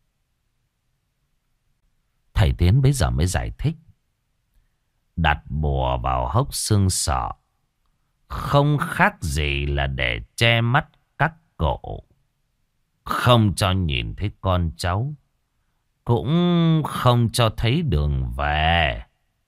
Thầy Tiến bấy giờ mới giải thích. Đặt bùa vào hốc xương sọ không khác gì là để che mắt các cổ, không cho nhìn thấy con cháu, cũng không cho thấy đường về.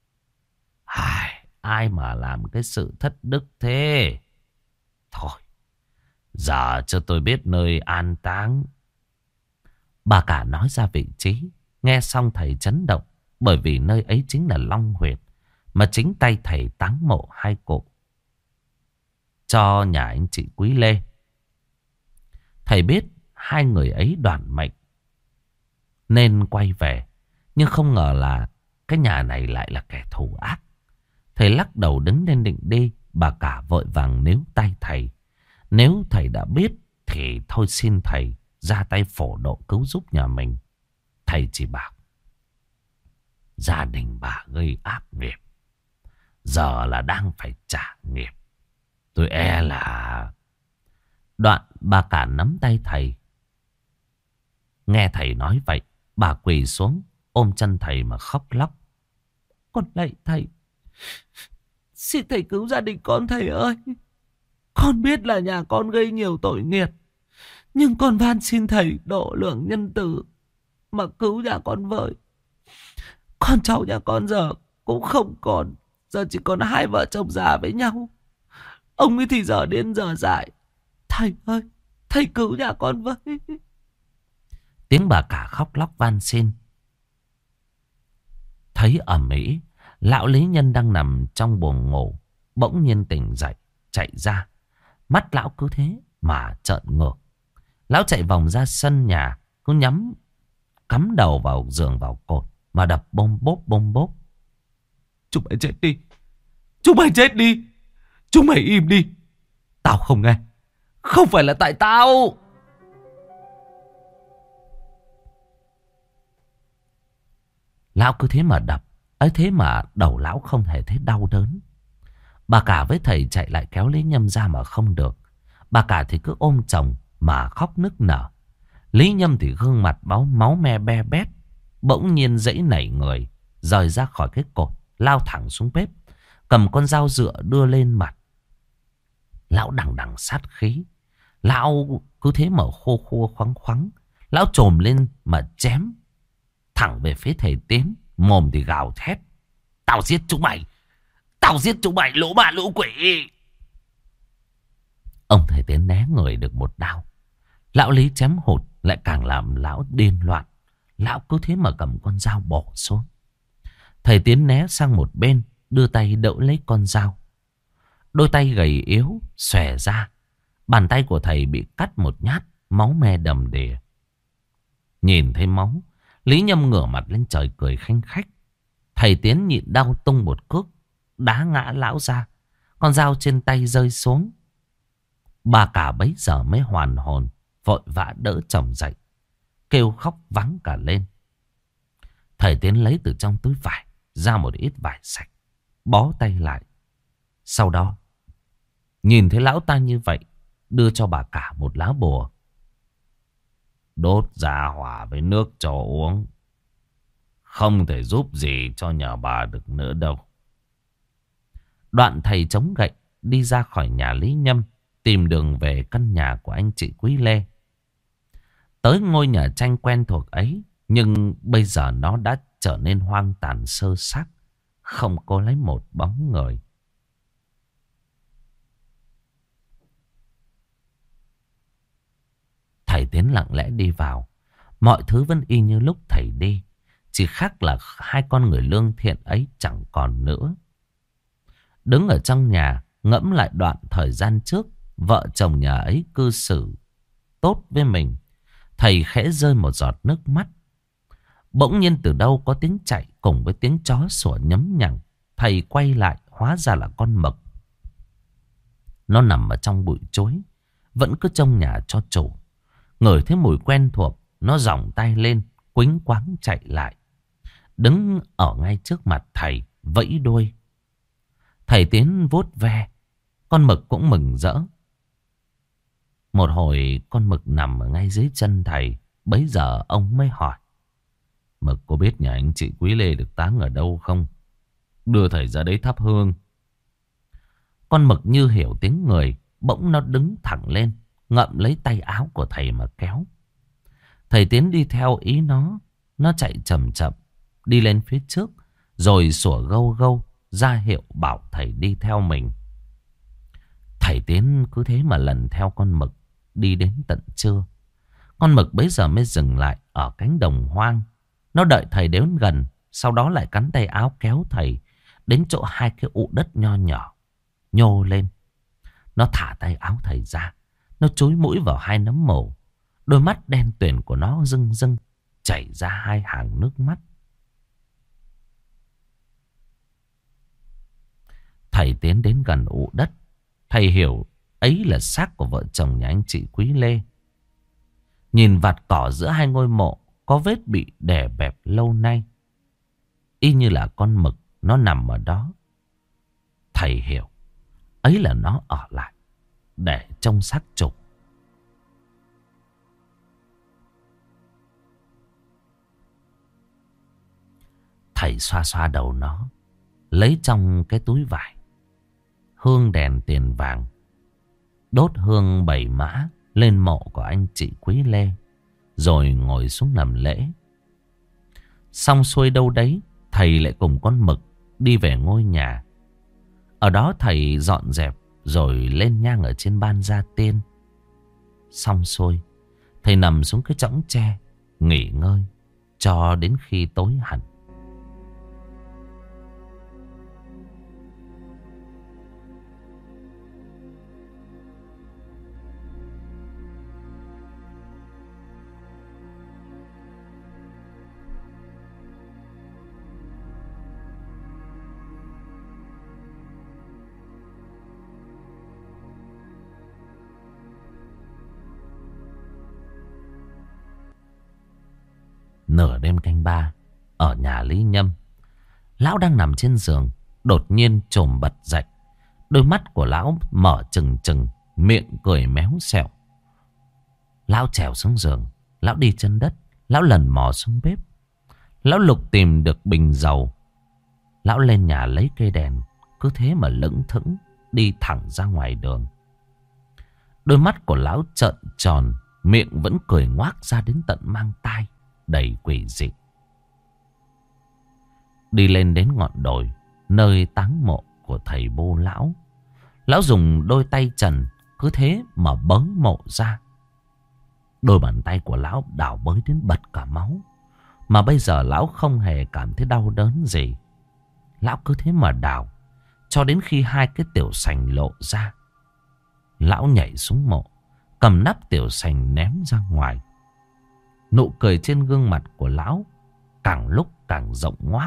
Ai mà làm cái sự thất đức thế? Thôi, giờ cho tôi biết nơi an táng. Bà cả nói ra vị trí. Nghe xong thầy chấn động, bởi vì nơi ấy chính là Long Huyệt mà chính tay thầy táng mộ hai cụ cho nhà anh chị Quý Lê. Thầy biết hai người ấy đoản mệnh nên quay về, nhưng không ngờ là cái nhà này lại là kẻ thù ác. Thầy lắc đầu đứng lên định đi. Bà cả vội vàng níu tay thầy. Nếu thầy đã biết thì thôi xin thầy ra tay phổ độ cứu giúp nhà mình. Thầy chỉ bảo gia đình bà gây ác nghiệp, giờ là đang phải trả nghiệp. Tôi e là... Đoạn bà cả nắm tay thầy. Nghe thầy nói vậy, bà quỳ xuống ôm chân thầy mà khóc lóc. Con lạy thầy, xin thầy cứu gia đình con thầy ơi. Con biết là nhà con gây nhiều tội nghiệp, nhưng con van xin thầy độ lượng nhân từ mà cứu nhà con với. Con cháu nhà con giờ cũng không còn, giờ chỉ còn hai vợ chồng già với nhau. Ông ấy thì giờ điên giờ dại. Thầy ơi, thầy cứu nhà con với. Tiếng bà cả khóc lóc van xin. Thấy ầm ĩ, lão lý nhân đang nằm trong buồng ngủ bỗng nhiên tỉnh dậy, chạy ra. Mắt lão cứ thế mà trợn ngược. Lão chạy vòng ra sân nhà, cứ nhắm cắm đầu vào giường vào cột mà đập bôm bốp. Chúng mày chết đi, chúng mày chết đi, chúng mày im đi. Tao không nghe, không phải là tại tao. Lão cứ thế mà đập, ấy thế mà đầu lão không hề thấy đau đớn. Bà cả với thầy chạy lại kéo Lý Nhâm ra mà không được. Bà cả thì cứ ôm chồng mà khóc nức nở. Lý Nhâm thì gương mặt máu me be bét. Bỗng nhiên giãy nảy người, rời ra khỏi cái cột, lao thẳng xuống bếp, cầm con dao dựa đưa lên mặt. Lão đằng đằng sát khí. Lão cứ thế mà khô khô khoắng khoắng. Lão trồm lên mà chém thẳng về phía thầy Tiến. Mồm thì gào thét: "Tao giết chúng mày! Tao giết chúng mày, lũ ma lũ quỷ!" Ông thầy Tiến né người được một đao. Lão Lý chém hụt lại càng làm lão điên loạn. Lão cứ thế mà cầm con dao bổ xuống. Thầy Tiến né sang một bên, đưa tay đỡ lấy con dao. Đôi tay gầy yếu xòe ra. Bàn tay của thầy bị cắt một nhát, máu me đầm đìa. Nhìn thấy máu, Lý Nhâm ngửa mặt lên trời cười khanh khách. Thầy Tiến nhịn đau tung một cước, đá ngã lão ra. Con dao trên tay rơi xuống. Bà cả bấy giờ mới hoàn hồn, vội vã đỡ chồng dậy, kêu khóc vắng cả lên. Thầy Tiến lấy từ trong túi vải ra một ít vải sạch, bó tay lại. Sau đó nhìn thấy lão ta như vậy, đưa cho bà cả một lá bùa: "Đốt ra hỏa với nước cho uống. Không thể giúp gì cho nhà bà được nữa đâu." Đoạn thầy chống gậy đi ra khỏi nhà Lý Nhâm, tìm đường về căn nhà của anh chị Quý Lê. Tới ngôi nhà tranh quen thuộc ấy, nhưng bây giờ nó đã trở nên hoang tàn sơ xác, không có lấy một bóng người. Thầy Tiến lặng lẽ đi vào. Mọi thứ vẫn y như lúc thầy đi, chỉ khác là hai con người lương thiện ấy chẳng còn nữa. Đứng ở trong nhà, ngẫm lại đoạn thời gian trước vợ chồng nhà ấy cư xử tốt với mình, thầy khẽ rơi một giọt nước mắt. Bỗng nhiên từ đâu có tiếng chạy cùng với tiếng chó sủa nhấm nhằng. Thầy quay lại, hóa ra là con mực. Nó nằm ở trong bụi chuối, vẫn cứ trông nhà cho chủ. Ngửi thấy mùi quen thuộc, nó giỏng tay lên, quýnh quáng chạy lại, đứng ở ngay trước mặt thầy, vẫy đuôi. Thầy Tiến vuốt ve, con mực cũng mừng rỡ. Một hồi con mực nằm ở ngay dưới chân thầy. Bấy giờ ông mới hỏi: "Mực có biết nhà anh chị Quý Lê được táng ở đâu không? Đưa thầy ra đấy thắp hương." Con mực như hiểu tiếng người, bỗng nó đứng thẳng lên, ngậm lấy tay áo của thầy mà kéo. Thầy Tiến đi theo ý nó. Nó chạy chậm chậm đi lên phía trước, rồi sủa gâu gâu ra hiệu bảo thầy đi theo mình. Thầy Tiến cứ thế mà lần theo con mực đi đến tận trưa. Con mực bấy giờ mới dừng lại ở cánh đồng hoang. Nó đợi thầy đến gần, sau đó lại cắn tay áo kéo thầy đến chỗ hai cái ụ đất nho nhỏ, nhô lên. Nó thả tay áo thầy ra, nó chúi mũi vào hai nấm mồ. Đôi mắt đen tuyền của nó rưng rưng chảy ra hai hàng nước mắt. Thầy tiến đến gần ụ đất. Thầy hiểu ấy là xác của vợ chồng nhà anh chị Quý Lê. Nhìn vạt cỏ giữa hai ngôi mộ có vết bị đè bẹp lâu nay, y như là con mực nó nằm ở đó. Thầy hiểu ấy là nó ở lại để trông xác chủ. Thầy xoa xoa đầu nó, lấy trong cái túi vải hương đèn tiền vàng, đốt hương 7 mã lên mộ của anh chị Quý Lê, rồi ngồi xuống nằm lễ. Xong xuôi đâu đấy, thầy lại cùng con mực đi về ngôi nhà. Ở đó thầy dọn dẹp rồi lên nhang ở trên ban gia tiên. Xong xuôi, thầy nằm xuống cái chõng tre nghỉ ngơi cho đến khi tối hẳn. Nửa đêm canh 3, ở nhà Lý Nhâm, lão đang nằm trên giường, đột nhiên chồm bật dậy. Đôi mắt của lão mở trừng trừng, miệng cười méo xẹo. Lão trèo xuống giường, lão đi chân đất, lão lần mò xuống bếp. Lão lục tìm được bình dầu. Lão lên nhà lấy cây đèn, cứ thế mà lững thững đi thẳng ra ngoài đường. Đôi mắt của lão trợn tròn, miệng vẫn cười ngoác ra đến tận mang tai, đầy quỷ dị. Đi lên đến ngọn đồi, nơi táng mộ của thầy Bô lão. Lão dùng đôi tay trần cứ thế mà bới mộ ra. Đôi bàn tay của lão đào bới đến bật cả máu. Mà bây giờ lão không hề cảm thấy đau đớn gì. Lão cứ thế mà đào cho đến khi hai cái tiểu sành lộ ra. Lão nhảy xuống mộ, cầm nắp tiểu sành ném ra ngoài. Nụ cười trên gương mặt của lão càng lúc càng rộng ngoác.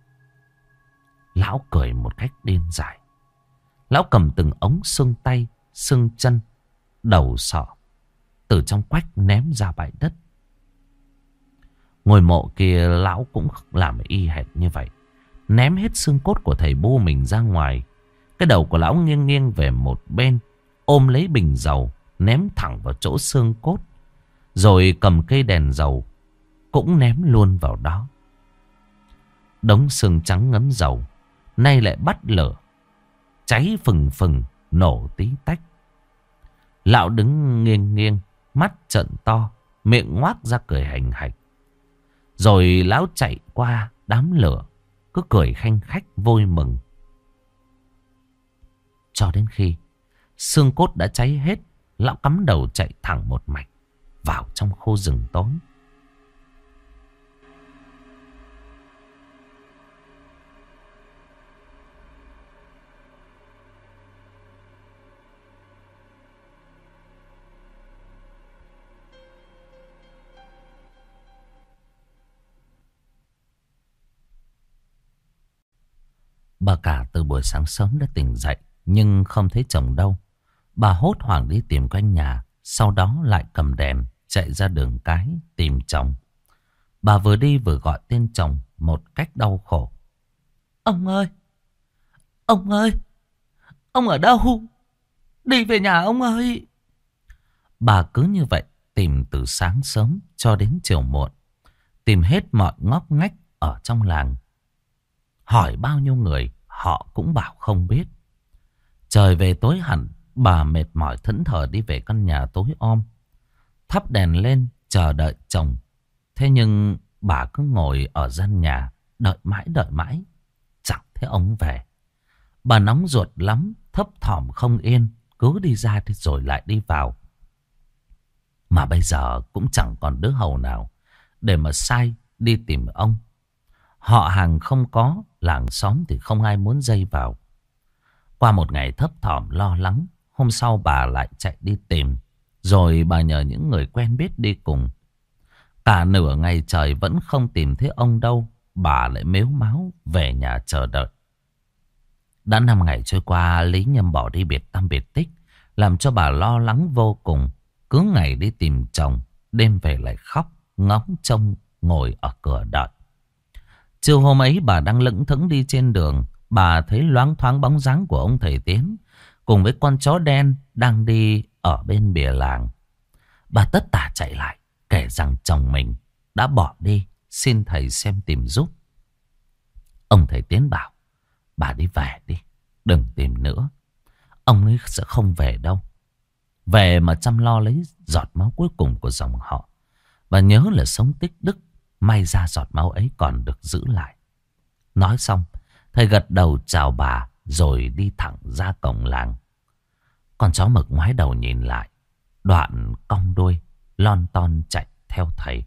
Lão cười một cách điên dại. Lão cầm từng ống xương tay, xương chân, đầu sọ từ trong quách ném ra bãi đất. Ngôi mộ kia lão cũng làm y hệt như vậy. Ném hết xương cốt của thầy Bu mình ra ngoài. Cái đầu của lão nghiêng nghiêng về một bên, ôm lấy bình dầu, ném thẳng vào chỗ xương cốt. Rồi cầm cây đèn dầu, cũng ném luôn vào đó. Đống xương trắng ngấn dầu nay lại bắt lửa, cháy phừng phừng, nổ tí tách. Lão đứng nghiêng nghiêng, mắt trợn to, miệng ngoác ra cười hành hạch. Rồi lão chạy qua đám lửa, cứ cười khanh khách vui mừng. Cho đến khi xương cốt đã cháy hết, lão cắm đầu chạy thẳng một mạch vào trong khu rừng tối. Bà cả từ buổi sáng sớm đã tỉnh dậy, nhưng không thấy chồng đâu. Bà hốt hoảng đi tìm quanh nhà, sau đó lại cầm đèn chạy ra đường cái tìm chồng. Bà vừa đi vừa gọi tên chồng một cách đau khổ. Ông ơi! Ông ơi! Ông ở đâu? Đi về nhà ông ơi! Bà cứ như vậy tìm từ sáng sớm cho đến chiều muộn. Tìm hết mọi ngóc ngách ở trong làng. Hỏi bao nhiêu người họ cũng bảo không biết. Trời về tối hẳn, bà mệt mỏi thẫn thờ đi về căn nhà tối om. Thắp đèn lên chờ đợi chồng. Thế nhưng bà cứ ngồi ở gian nhà đợi mãi chẳng thấy ông về. Bà nóng ruột lắm, thấp thỏm không yên, cứ đi ra thì rồi lại đi vào. Mà bây giờ cũng chẳng còn đứa hầu nào để mà sai đi tìm ông. Họ hàng không có, làng xóm thì không ai muốn dây vào. Qua một ngày thấp thỏm lo lắng, hôm sau bà lại chạy đi tìm. Rồi bà nhờ những người quen biết đi cùng. Cả nửa ngày trời vẫn không tìm thấy ông đâu. Bà lại mếu máo về nhà chờ đợi. Đã 5 ngày trôi qua, Lý Nhâm bỏ đi biệt tăm biệt tích, làm cho bà lo lắng vô cùng. Cứ ngày đi tìm chồng, đêm về lại khóc, ngóng trông, ngồi ở cửa đợi. Chiều hôm ấy bà đang lững thững đi trên đường. Bà thấy loáng thoáng bóng dáng của ông thầy Tiến cùng với con chó đen đang đi ở bên bìa làng. Bà tất tả chạy lại, kể rằng chồng mình đã bỏ đi, xin thầy xem tìm giúp. Ông thầy Tiến bảo, bà đi về đi, đừng tìm nữa. Ông ấy sẽ không về đâu. Về mà chăm lo lấy giọt máu cuối cùng của dòng họ. Và nhớ là sống tích đức, may ra giọt máu ấy còn được giữ lại. Nói xong, thầy gật đầu chào bà rồi đi thẳng ra cổng làng. Con chó mực ngoái đầu nhìn lại, đoạn cong đuôi lon ton chạy theo thầy.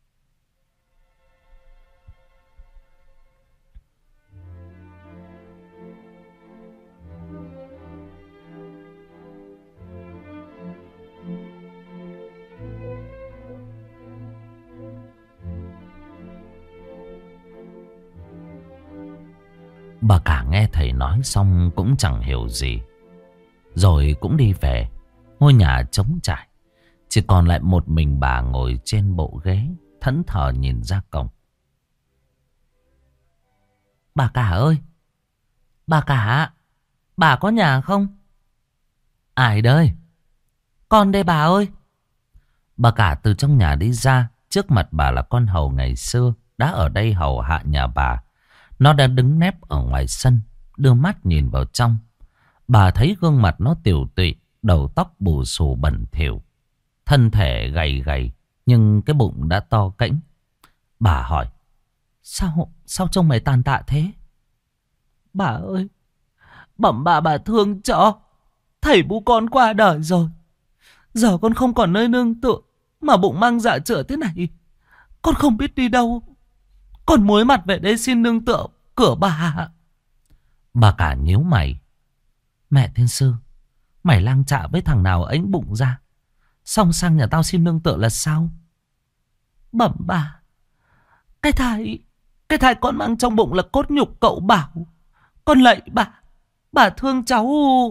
Bà cả nghe thầy nói xong cũng chẳng hiểu gì. Rồi cũng đi về. Ngôi nhà trống trải. Chỉ còn lại một mình bà ngồi trên bộ ghế, thẫn thờ nhìn ra cổng. Bà cả ơi! Bà cả! Bà có nhà không? Ai đây? Con đây bà ơi. Bà cả từ trong nhà đi ra. Trước mặt bà là con hầu ngày xưa đã ở đây hầu hạ nhà bà. Nó đã đứng nép ở ngoài sân, đưa mắt nhìn vào trong. Bà thấy gương mặt nó tiều tụy, đầu tóc bù xù bẩn thỉu, thân thể gầy gầy, nhưng cái bụng đã to cãnh. Bà hỏi: Sao trông mày tàn tạ thế? Bà ơi, bẩm bà thương cho. Thầy bố con qua đời rồi. Giờ con không còn nơi nương tựa, mà bụng mang dạ chửa thế này, con không biết đi đâu. Con muối mặt về đây xin nương tựa cửa bà. Bà cả nhíu mày: Mẹ tiên sư, mày lang chạ với thằng nào ấy bụng ra, xong sang nhà tao xin nương tựa là sao? Bẩm bà, cái thai con mang trong bụng là cốt nhục cậu Bảo. Con lạy bà thương cháu.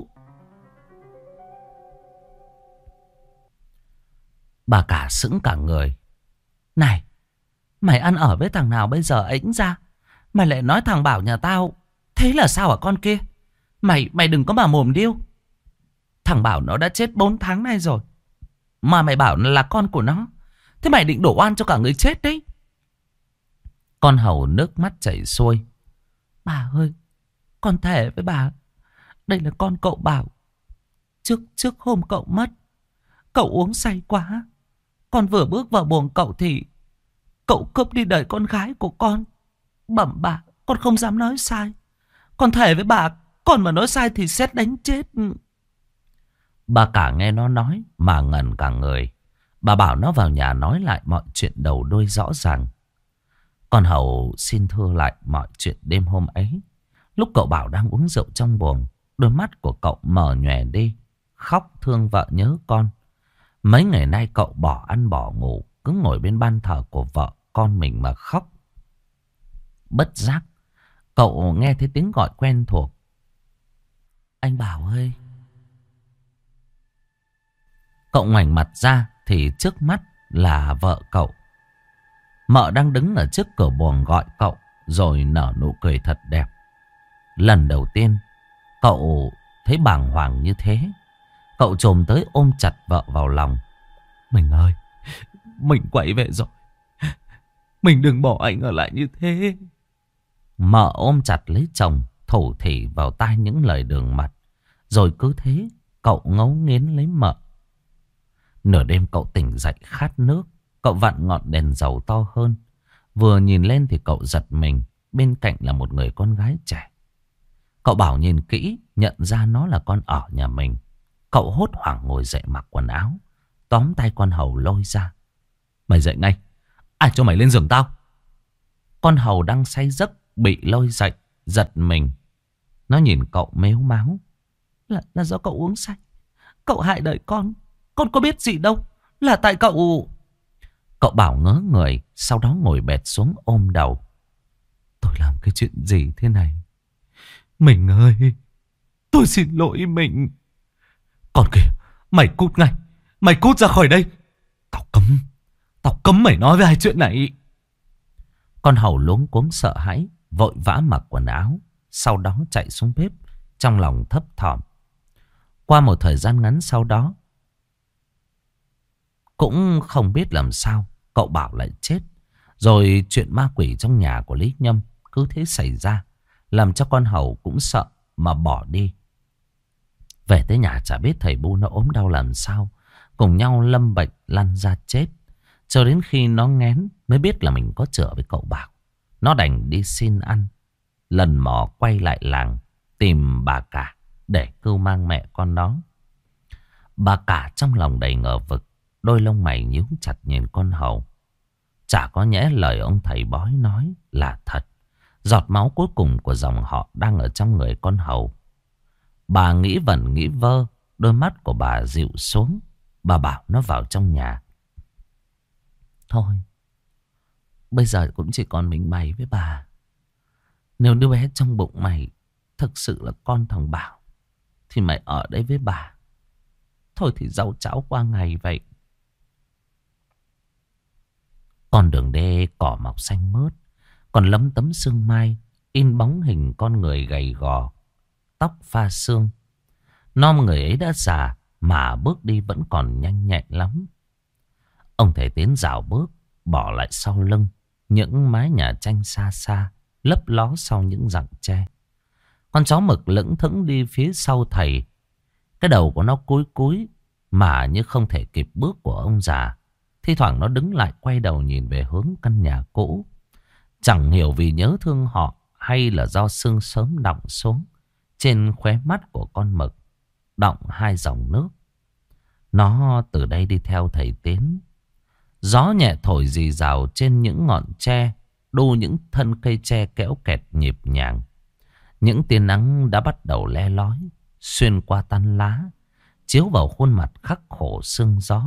Bà cả sững cả người. Này, mày ăn ở với thằng nào bây giờ ấy ra? Mày lại nói thằng Bảo nhà tao. Thế là sao hả con kia? Mày đừng có mà mồm điêu. Thằng Bảo nó đã chết 4 tháng nay rồi, mà mày bảo là con của nó. Thế mày định đổ oan cho cả người chết đấy. Con hầu nước mắt chảy xuôi. Bà ơi, con thề với bà, đây là con cậu Bảo. Trước hôm cậu mất, cậu uống say quá. Con vừa bước vào buồng cậu thì cậu cướp đi đời con gái của con. Bẩm bà, con không dám nói sai. Con thề với bà, con mà nói sai thì sét đánh chết. Bà cả nghe nó nói mà ngẩn cả người. Bà bảo nó vào nhà nói lại mọi chuyện đầu đuôi rõ ràng. Con hầu xin thưa lại mọi chuyện đêm hôm ấy. Lúc cậu Bảo đang uống rượu trong buồng, đôi mắt của cậu mờ nhòe đi, khóc thương vợ nhớ con. Mấy ngày nay cậu bỏ ăn bỏ ngủ, cứ ngồi bên ban thờ của vợ con mình mà khóc. Bất giác, cậu nghe thấy tiếng gọi quen thuộc. Anh Bảo ơi. Cậu ngoảnh mặt ra thì trước mắt là vợ cậu. Mợ đang đứng ở trước cửa buồng gọi cậu, rồi nở nụ cười thật đẹp. Lần đầu tiên cậu thấy bàng hoàng như thế. Cậu chồm tới ôm chặt vợ vào lòng. Mình ơi, mình quay về rồi. Mình đừng bỏ anh ở lại như thế. Mợ ôm chặt lấy chồng, thủ thỉ vào tai những lời đường mật. Rồi cứ thế cậu ngấu nghiến lấy mợ. Nửa đêm cậu tỉnh dậy khát nước. Cậu vặn ngọn đèn dầu to hơn. Vừa nhìn lên thì cậu giật mình. Bên cạnh là một người con gái trẻ. Cậu Bảo nhìn kỹ, nhận ra nó là con ở nhà mình. Cậu hốt hoảng ngồi dậy mặc quần áo, tóm tay con hầu lôi ra. Mày dậy ngay. Ai cho mày lên giường tao? Con hầu đang say giấc bị lôi dậy, giật mình. Nó nhìn cậu mếu máo. Là do cậu uống say. Cậu hại đời con có biết gì đâu. Là tại cậu. Cậu Bảo ngớ người, sau đó ngồi bệt xuống ôm đầu. Tôi làm cái chuyện gì thế này? Mình ơi, tôi xin lỗi mình. Còn kìa, mày cút ngay. Mày cút ra khỏi đây. Tao cấm mày nói về hai chuyện này. Con hầu luống cuống sợ hãi, vội vã mặc quần áo, sau đó chạy xuống bếp, trong lòng thấp thỏm. Qua một thời gian ngắn sau đó, cũng không biết làm sao cậu Bảo lại chết. Rồi chuyện ma quỷ trong nhà của Lý Nhâm cứ thế xảy ra, làm cho con hầu cũng sợ mà bỏ đi. Về tới nhà chả biết thầy Bu nó ốm đau làm sao, cùng nhau lâm bệnh lăn ra chết. Cho đến khi nó nghén mới biết là mình có chữa với cậu Bảo. Nó đành đi xin ăn, lần mò quay lại làng tìm bà cả để cưu mang mẹ con nó. Bà cả trong lòng đầy ngờ vực, đôi lông mày nhíu chặt nhìn con hầu. Chả có nhẽ lời ông thầy bói nói là thật. Giọt máu cuối cùng của dòng họ đang ở trong người con hầu. Bà nghĩ vẩn nghĩ vơ, đôi mắt của bà dịu xuống. Bà bảo nó vào trong nhà. Thôi, bây giờ cũng chỉ còn mình mày với bà. Nếu đứa bé trong bụng mày thực sự là con thằng Bảo, thì mày ở đây với bà. Thôi thì dâu cháu qua ngày vậy. Con đường đê cỏ mọc xanh mướt, còn lấm tấm sương mai in bóng hình con người gầy gò. tóc pha sương. Non người ấy đã già mà bước đi vẫn còn nhanh nhẹn lắm. Ông thầy Tiến dạo bước, bỏ lại sau lưng những mái nhà tranh xa xa, lấp ló sau những rặng tre. Con chó mực lững thững đi phía sau thầy. Cái đầu của nó cúi cúi mà như không thể kịp bước của ông già. Thi thoảng nó đứng lại quay đầu nhìn về hướng căn nhà cũ. Chẳng hiểu vì nhớ thương họ hay là do sương sớm đọng xuống trên khóe mắt của con mực, đọng hai dòng nước. Nó từ đây đi theo thầy Tiến. Gió nhẹ thổi rì rào trên những ngọn tre, đu những thân cây tre kéo kẹt nhịp nhàng. Những tia nắng đã bắt đầu le lói xuyên qua tán lá, chiếu vào khuôn mặt khắc khổ sương gió.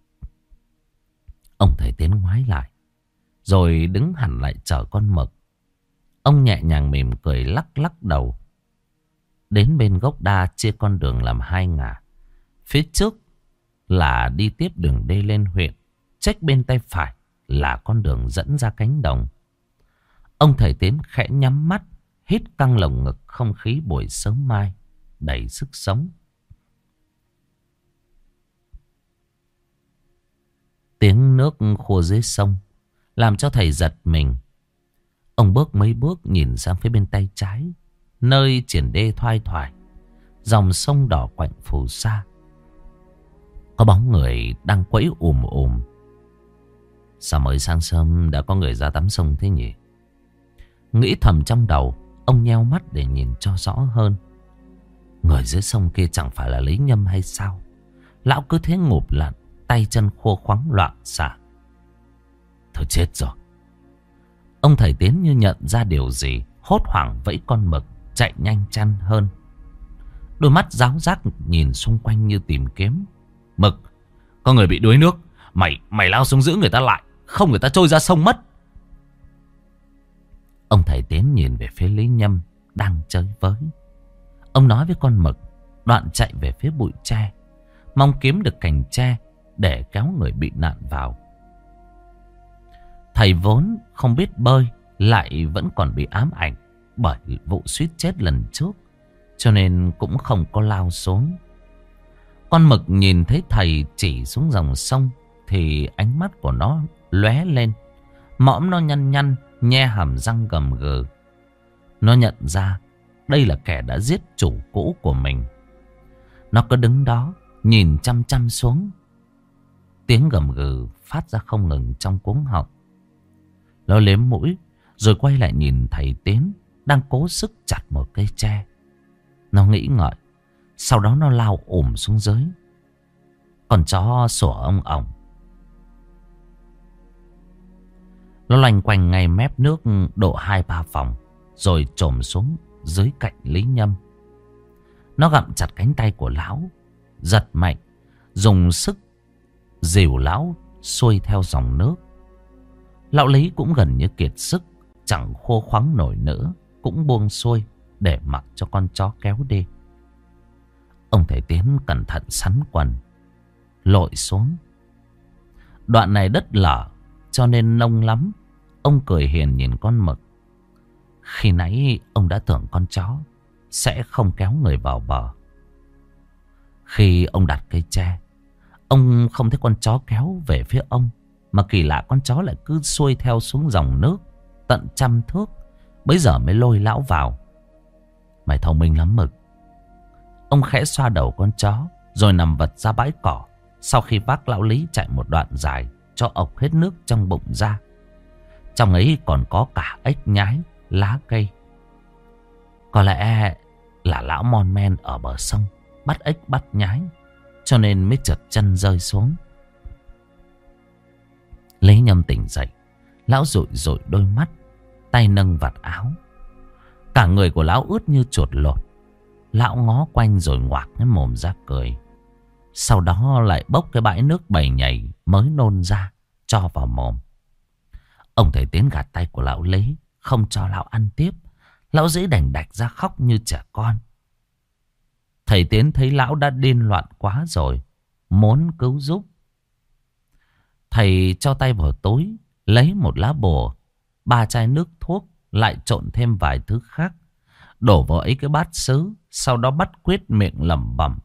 Ông thầy Tiến ngoái lại, rồi đứng hẳn lại chờ con mực. Ông nhẹ nhàng mỉm cười lắc lắc đầu. Đến bên gốc đa chia con đường làm hai ngả. Phía trước là đi tiếp đường đê lên huyện. Chếch bên tay phải là con đường dẫn ra cánh đồng. Ông thầy Tiến khẽ nhắm mắt, hít căng lồng ngực không khí buổi sớm mai đầy sức sống. Tiếng nước khua dưới sông làm cho thầy giật mình. Ông bước mấy bước nhìn sang phía bên tay trái, nơi triển đê thoai thoải, dòng sông đỏ quạnh phù sa. Có bóng người đang quẫy ùm. Sao mới sáng sớm đã có người ra tắm sông thế nhỉ? Nghĩ thầm trong đầu, ông nheo mắt để nhìn cho rõ hơn. Người dưới sông kia chẳng phải là Lý Nhâm hay sao? Lão cứ thế ngụp lặn, tay chân khô khoắng loạn xạ. Thôi chết rồi. Ông thầy Tiến như nhận ra điều gì, hốt hoảng vẫy con mực chạy nhanh chăn hơn. Đôi mắt ráo rác nhìn xung quanh như tìm kiếm. Mực, có người bị đuối nước. Mày lao xuống giữ người ta lại, không người ta trôi ra sông mất. Ông thầy Tiến nhìn về phía Lý Nhâm đang chơi với. Ông nói với con mực, đoạn chạy về phía bụi tre, mong kiếm được cành tre để kéo người bị nạn vào. Thầy vốn không biết bơi, lại vẫn còn bị ám ảnh bởi vụ suýt chết lần trước, cho nên cũng không có lao xuống. Con mực nhìn thấy thầy chỉ xuống dòng sông thì ánh mắt của nó lóe lên. Mõm nó nhăn nhăn, nhe hàm răng gầm gừ. Nó nhận ra đây là kẻ đã giết chủ cũ của mình. Nó cứ đứng đó nhìn chăm chăm xuống. Tiếng gầm gừ phát ra không ngừng trong cuống họng. Nó liếm mũi rồi quay lại nhìn thầy Tiến đang cố sức chặt một cây tre. Nó nghĩ ngợi, sau đó nó lao xuống dưới. Con chó sủa ông ổng. Nó loanh quanh ngay mép nước độ 2-3 vòng, rồi chồm xuống dưới cạnh Lý Nhâm. Nó gặm chặt cánh tay của lão, giật mạnh, dùng sức dìu lão xuôi theo dòng nước. Lão Lý cũng gần như kiệt sức, chẳng khô khoắng nổi nữa, cũng buông xuôi để mặc cho con chó kéo đi. Ông thầy Tiến cẩn thận sắn quần, lội xuống. Đoạn này đất lở cho nên nông lắm. Ông cười hiền nhìn con mực. Khi nãy ông đã tưởng con chó sẽ không kéo người vào bờ. Khi ông đặt cây tre, ông không thấy con chó kéo về phía ông, mà kỳ lạ con chó lại cứ xuôi theo xuống dòng nước tận 100 thước, bấy giờ mới lôi lão vào. Mày thông minh lắm Mực. Ông khẽ xoa đầu con chó rồi nằm vật ra bãi cỏ. Sau khi vác lão Lý chạy một đoạn dài, cho ộc hết nước trong bụng ra. Trong ấy còn có cả ếch nhái, lá cây. Có lẽ là lão mon men ở bờ sông, bắt ếch bắt nhái, cho nên mới trượt chân rơi xuống. Lý Nhâm tỉnh dậy, lão rụi rụi đôi mắt, tay nâng vạt áo. Cả người của lão ướt như chuột lột. Lão ngó quanh rồi ngoạc cái mồm ra cười. Sau đó lại bốc cái bãi nước bầy nhảy mới nôn ra, cho vào mồm. Ông thầy Tiến gạt tay của lão Lý, không cho lão ăn tiếp. Lão dĩ đành đạch ra khóc như trẻ con. Thầy Tiến thấy lão đã điên loạn quá rồi, muốn cứu giúp. Thầy cho tay vào túi, lấy một lá bùa, 3 chai nước thuốc, lại trộn thêm vài thứ khác. đổ vào ấy cái bát sứ, sau đó bắt quyết miệng lẩm bẩm.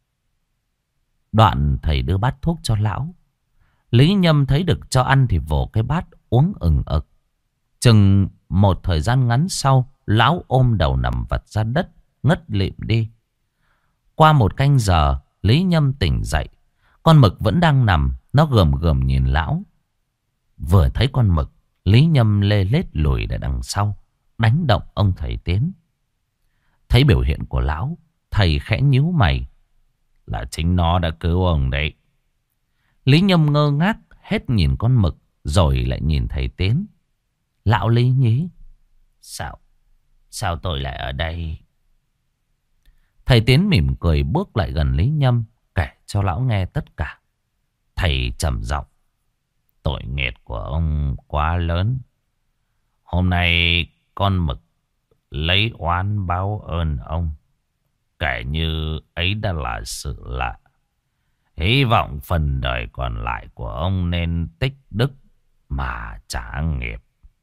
Đoạn thầy đưa bát thuốc cho lão. Lý Nhâm thấy được cho ăn thì vồ cái bát uống ừng ực. Chừng một thời gian ngắn sau, lão ôm đầu nằm vật ra đất, ngất lịm đi. Qua một canh giờ, Lý Nhâm tỉnh dậy. Con mực vẫn đang nằm, nó gườm gườm nhìn lão. Vừa thấy con mực, Lý Nhâm lê lết lùi để đằng sau, đánh động ông thầy Tiến. Thấy biểu hiện của lão, thầy khẽ nhíu mày. Là chính nó đã cứu ông đấy. Lý Nhâm ngơ ngác, hết nhìn con mực, rồi lại nhìn thầy Tiến. Lão Lý nhí. Sao tôi lại ở đây? Thầy Tiến mỉm cười bước lại gần Lý Nhâm, kể cho lão nghe tất cả. Thầy trầm giọng. Tội nghiệp của ông quá lớn. Hôm nay con mực lấy oán báo ơn ông. Kể như ấy đã là sự lạ. Hy vọng phần đời còn lại của ông nên tích đức mà trả nghiệp.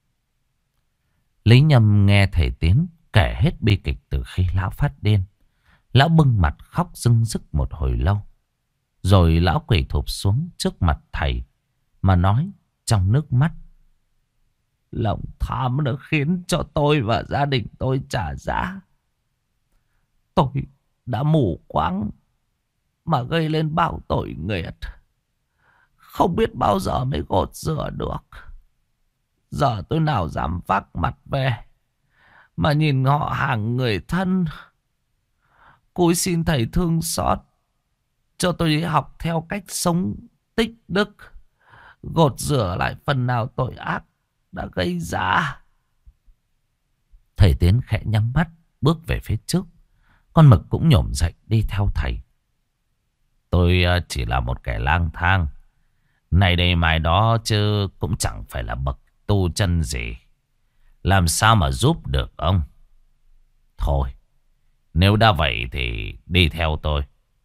Lý Nhâm nghe thầy Tiến kể hết bi kịch từ khi lão phát điên. Lão bưng mặt khóc rưng rức một hồi lâu. Rồi lão quỳ thụp xuống trước mặt thầy mà nói trong nước mắt. Lòng tham đã khiến cho tôi và gia đình tôi trả giá. Tôi đã mù quáng mà gây lên bao tội nghiệp. Không biết bao giờ mới gột rửa được. Giờ tôi nào dám vác mặt về mà nhìn họ hàng người thân. Cúi xin thầy thương xót cho tôi đi học theo cách sống tích đức, gột rửa lại phần nào tội ác đã gây ra. Thầy Tiến khẽ nhắm mắt bước về phía trước. Con mực cũng nhổm dậy đi theo thầy. Tôi chỉ là một kẻ lang thang, này đây mai đó, chứ cũng chẳng phải là bậc tu chân gì. Làm sao mà giúp được ông? Thôi, nếu đã vậy thì đi theo tôi.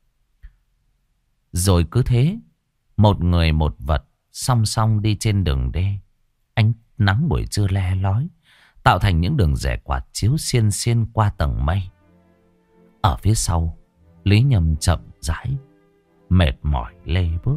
Rồi cứ thế, một người một vật song song đi trên đường đê. Ánh nắng buổi trưa le lói, tạo thành những đường rẽ quạt chiếu xiên xiên qua tầng mây. Ở phía sau, Lý Nhâm chậm rãi, mệt mỏi lê bước.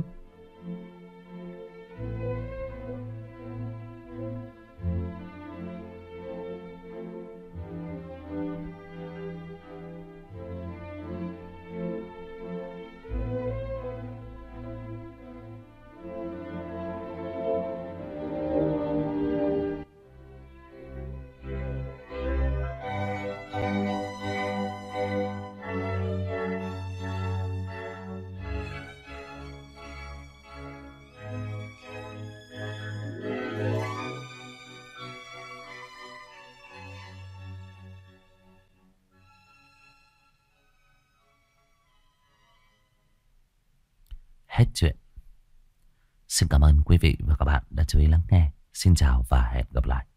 Hết chuyện. Xin cảm ơn quý vị và các bạn đã chú ý lắng nghe. Xin chào và hẹn gặp lại.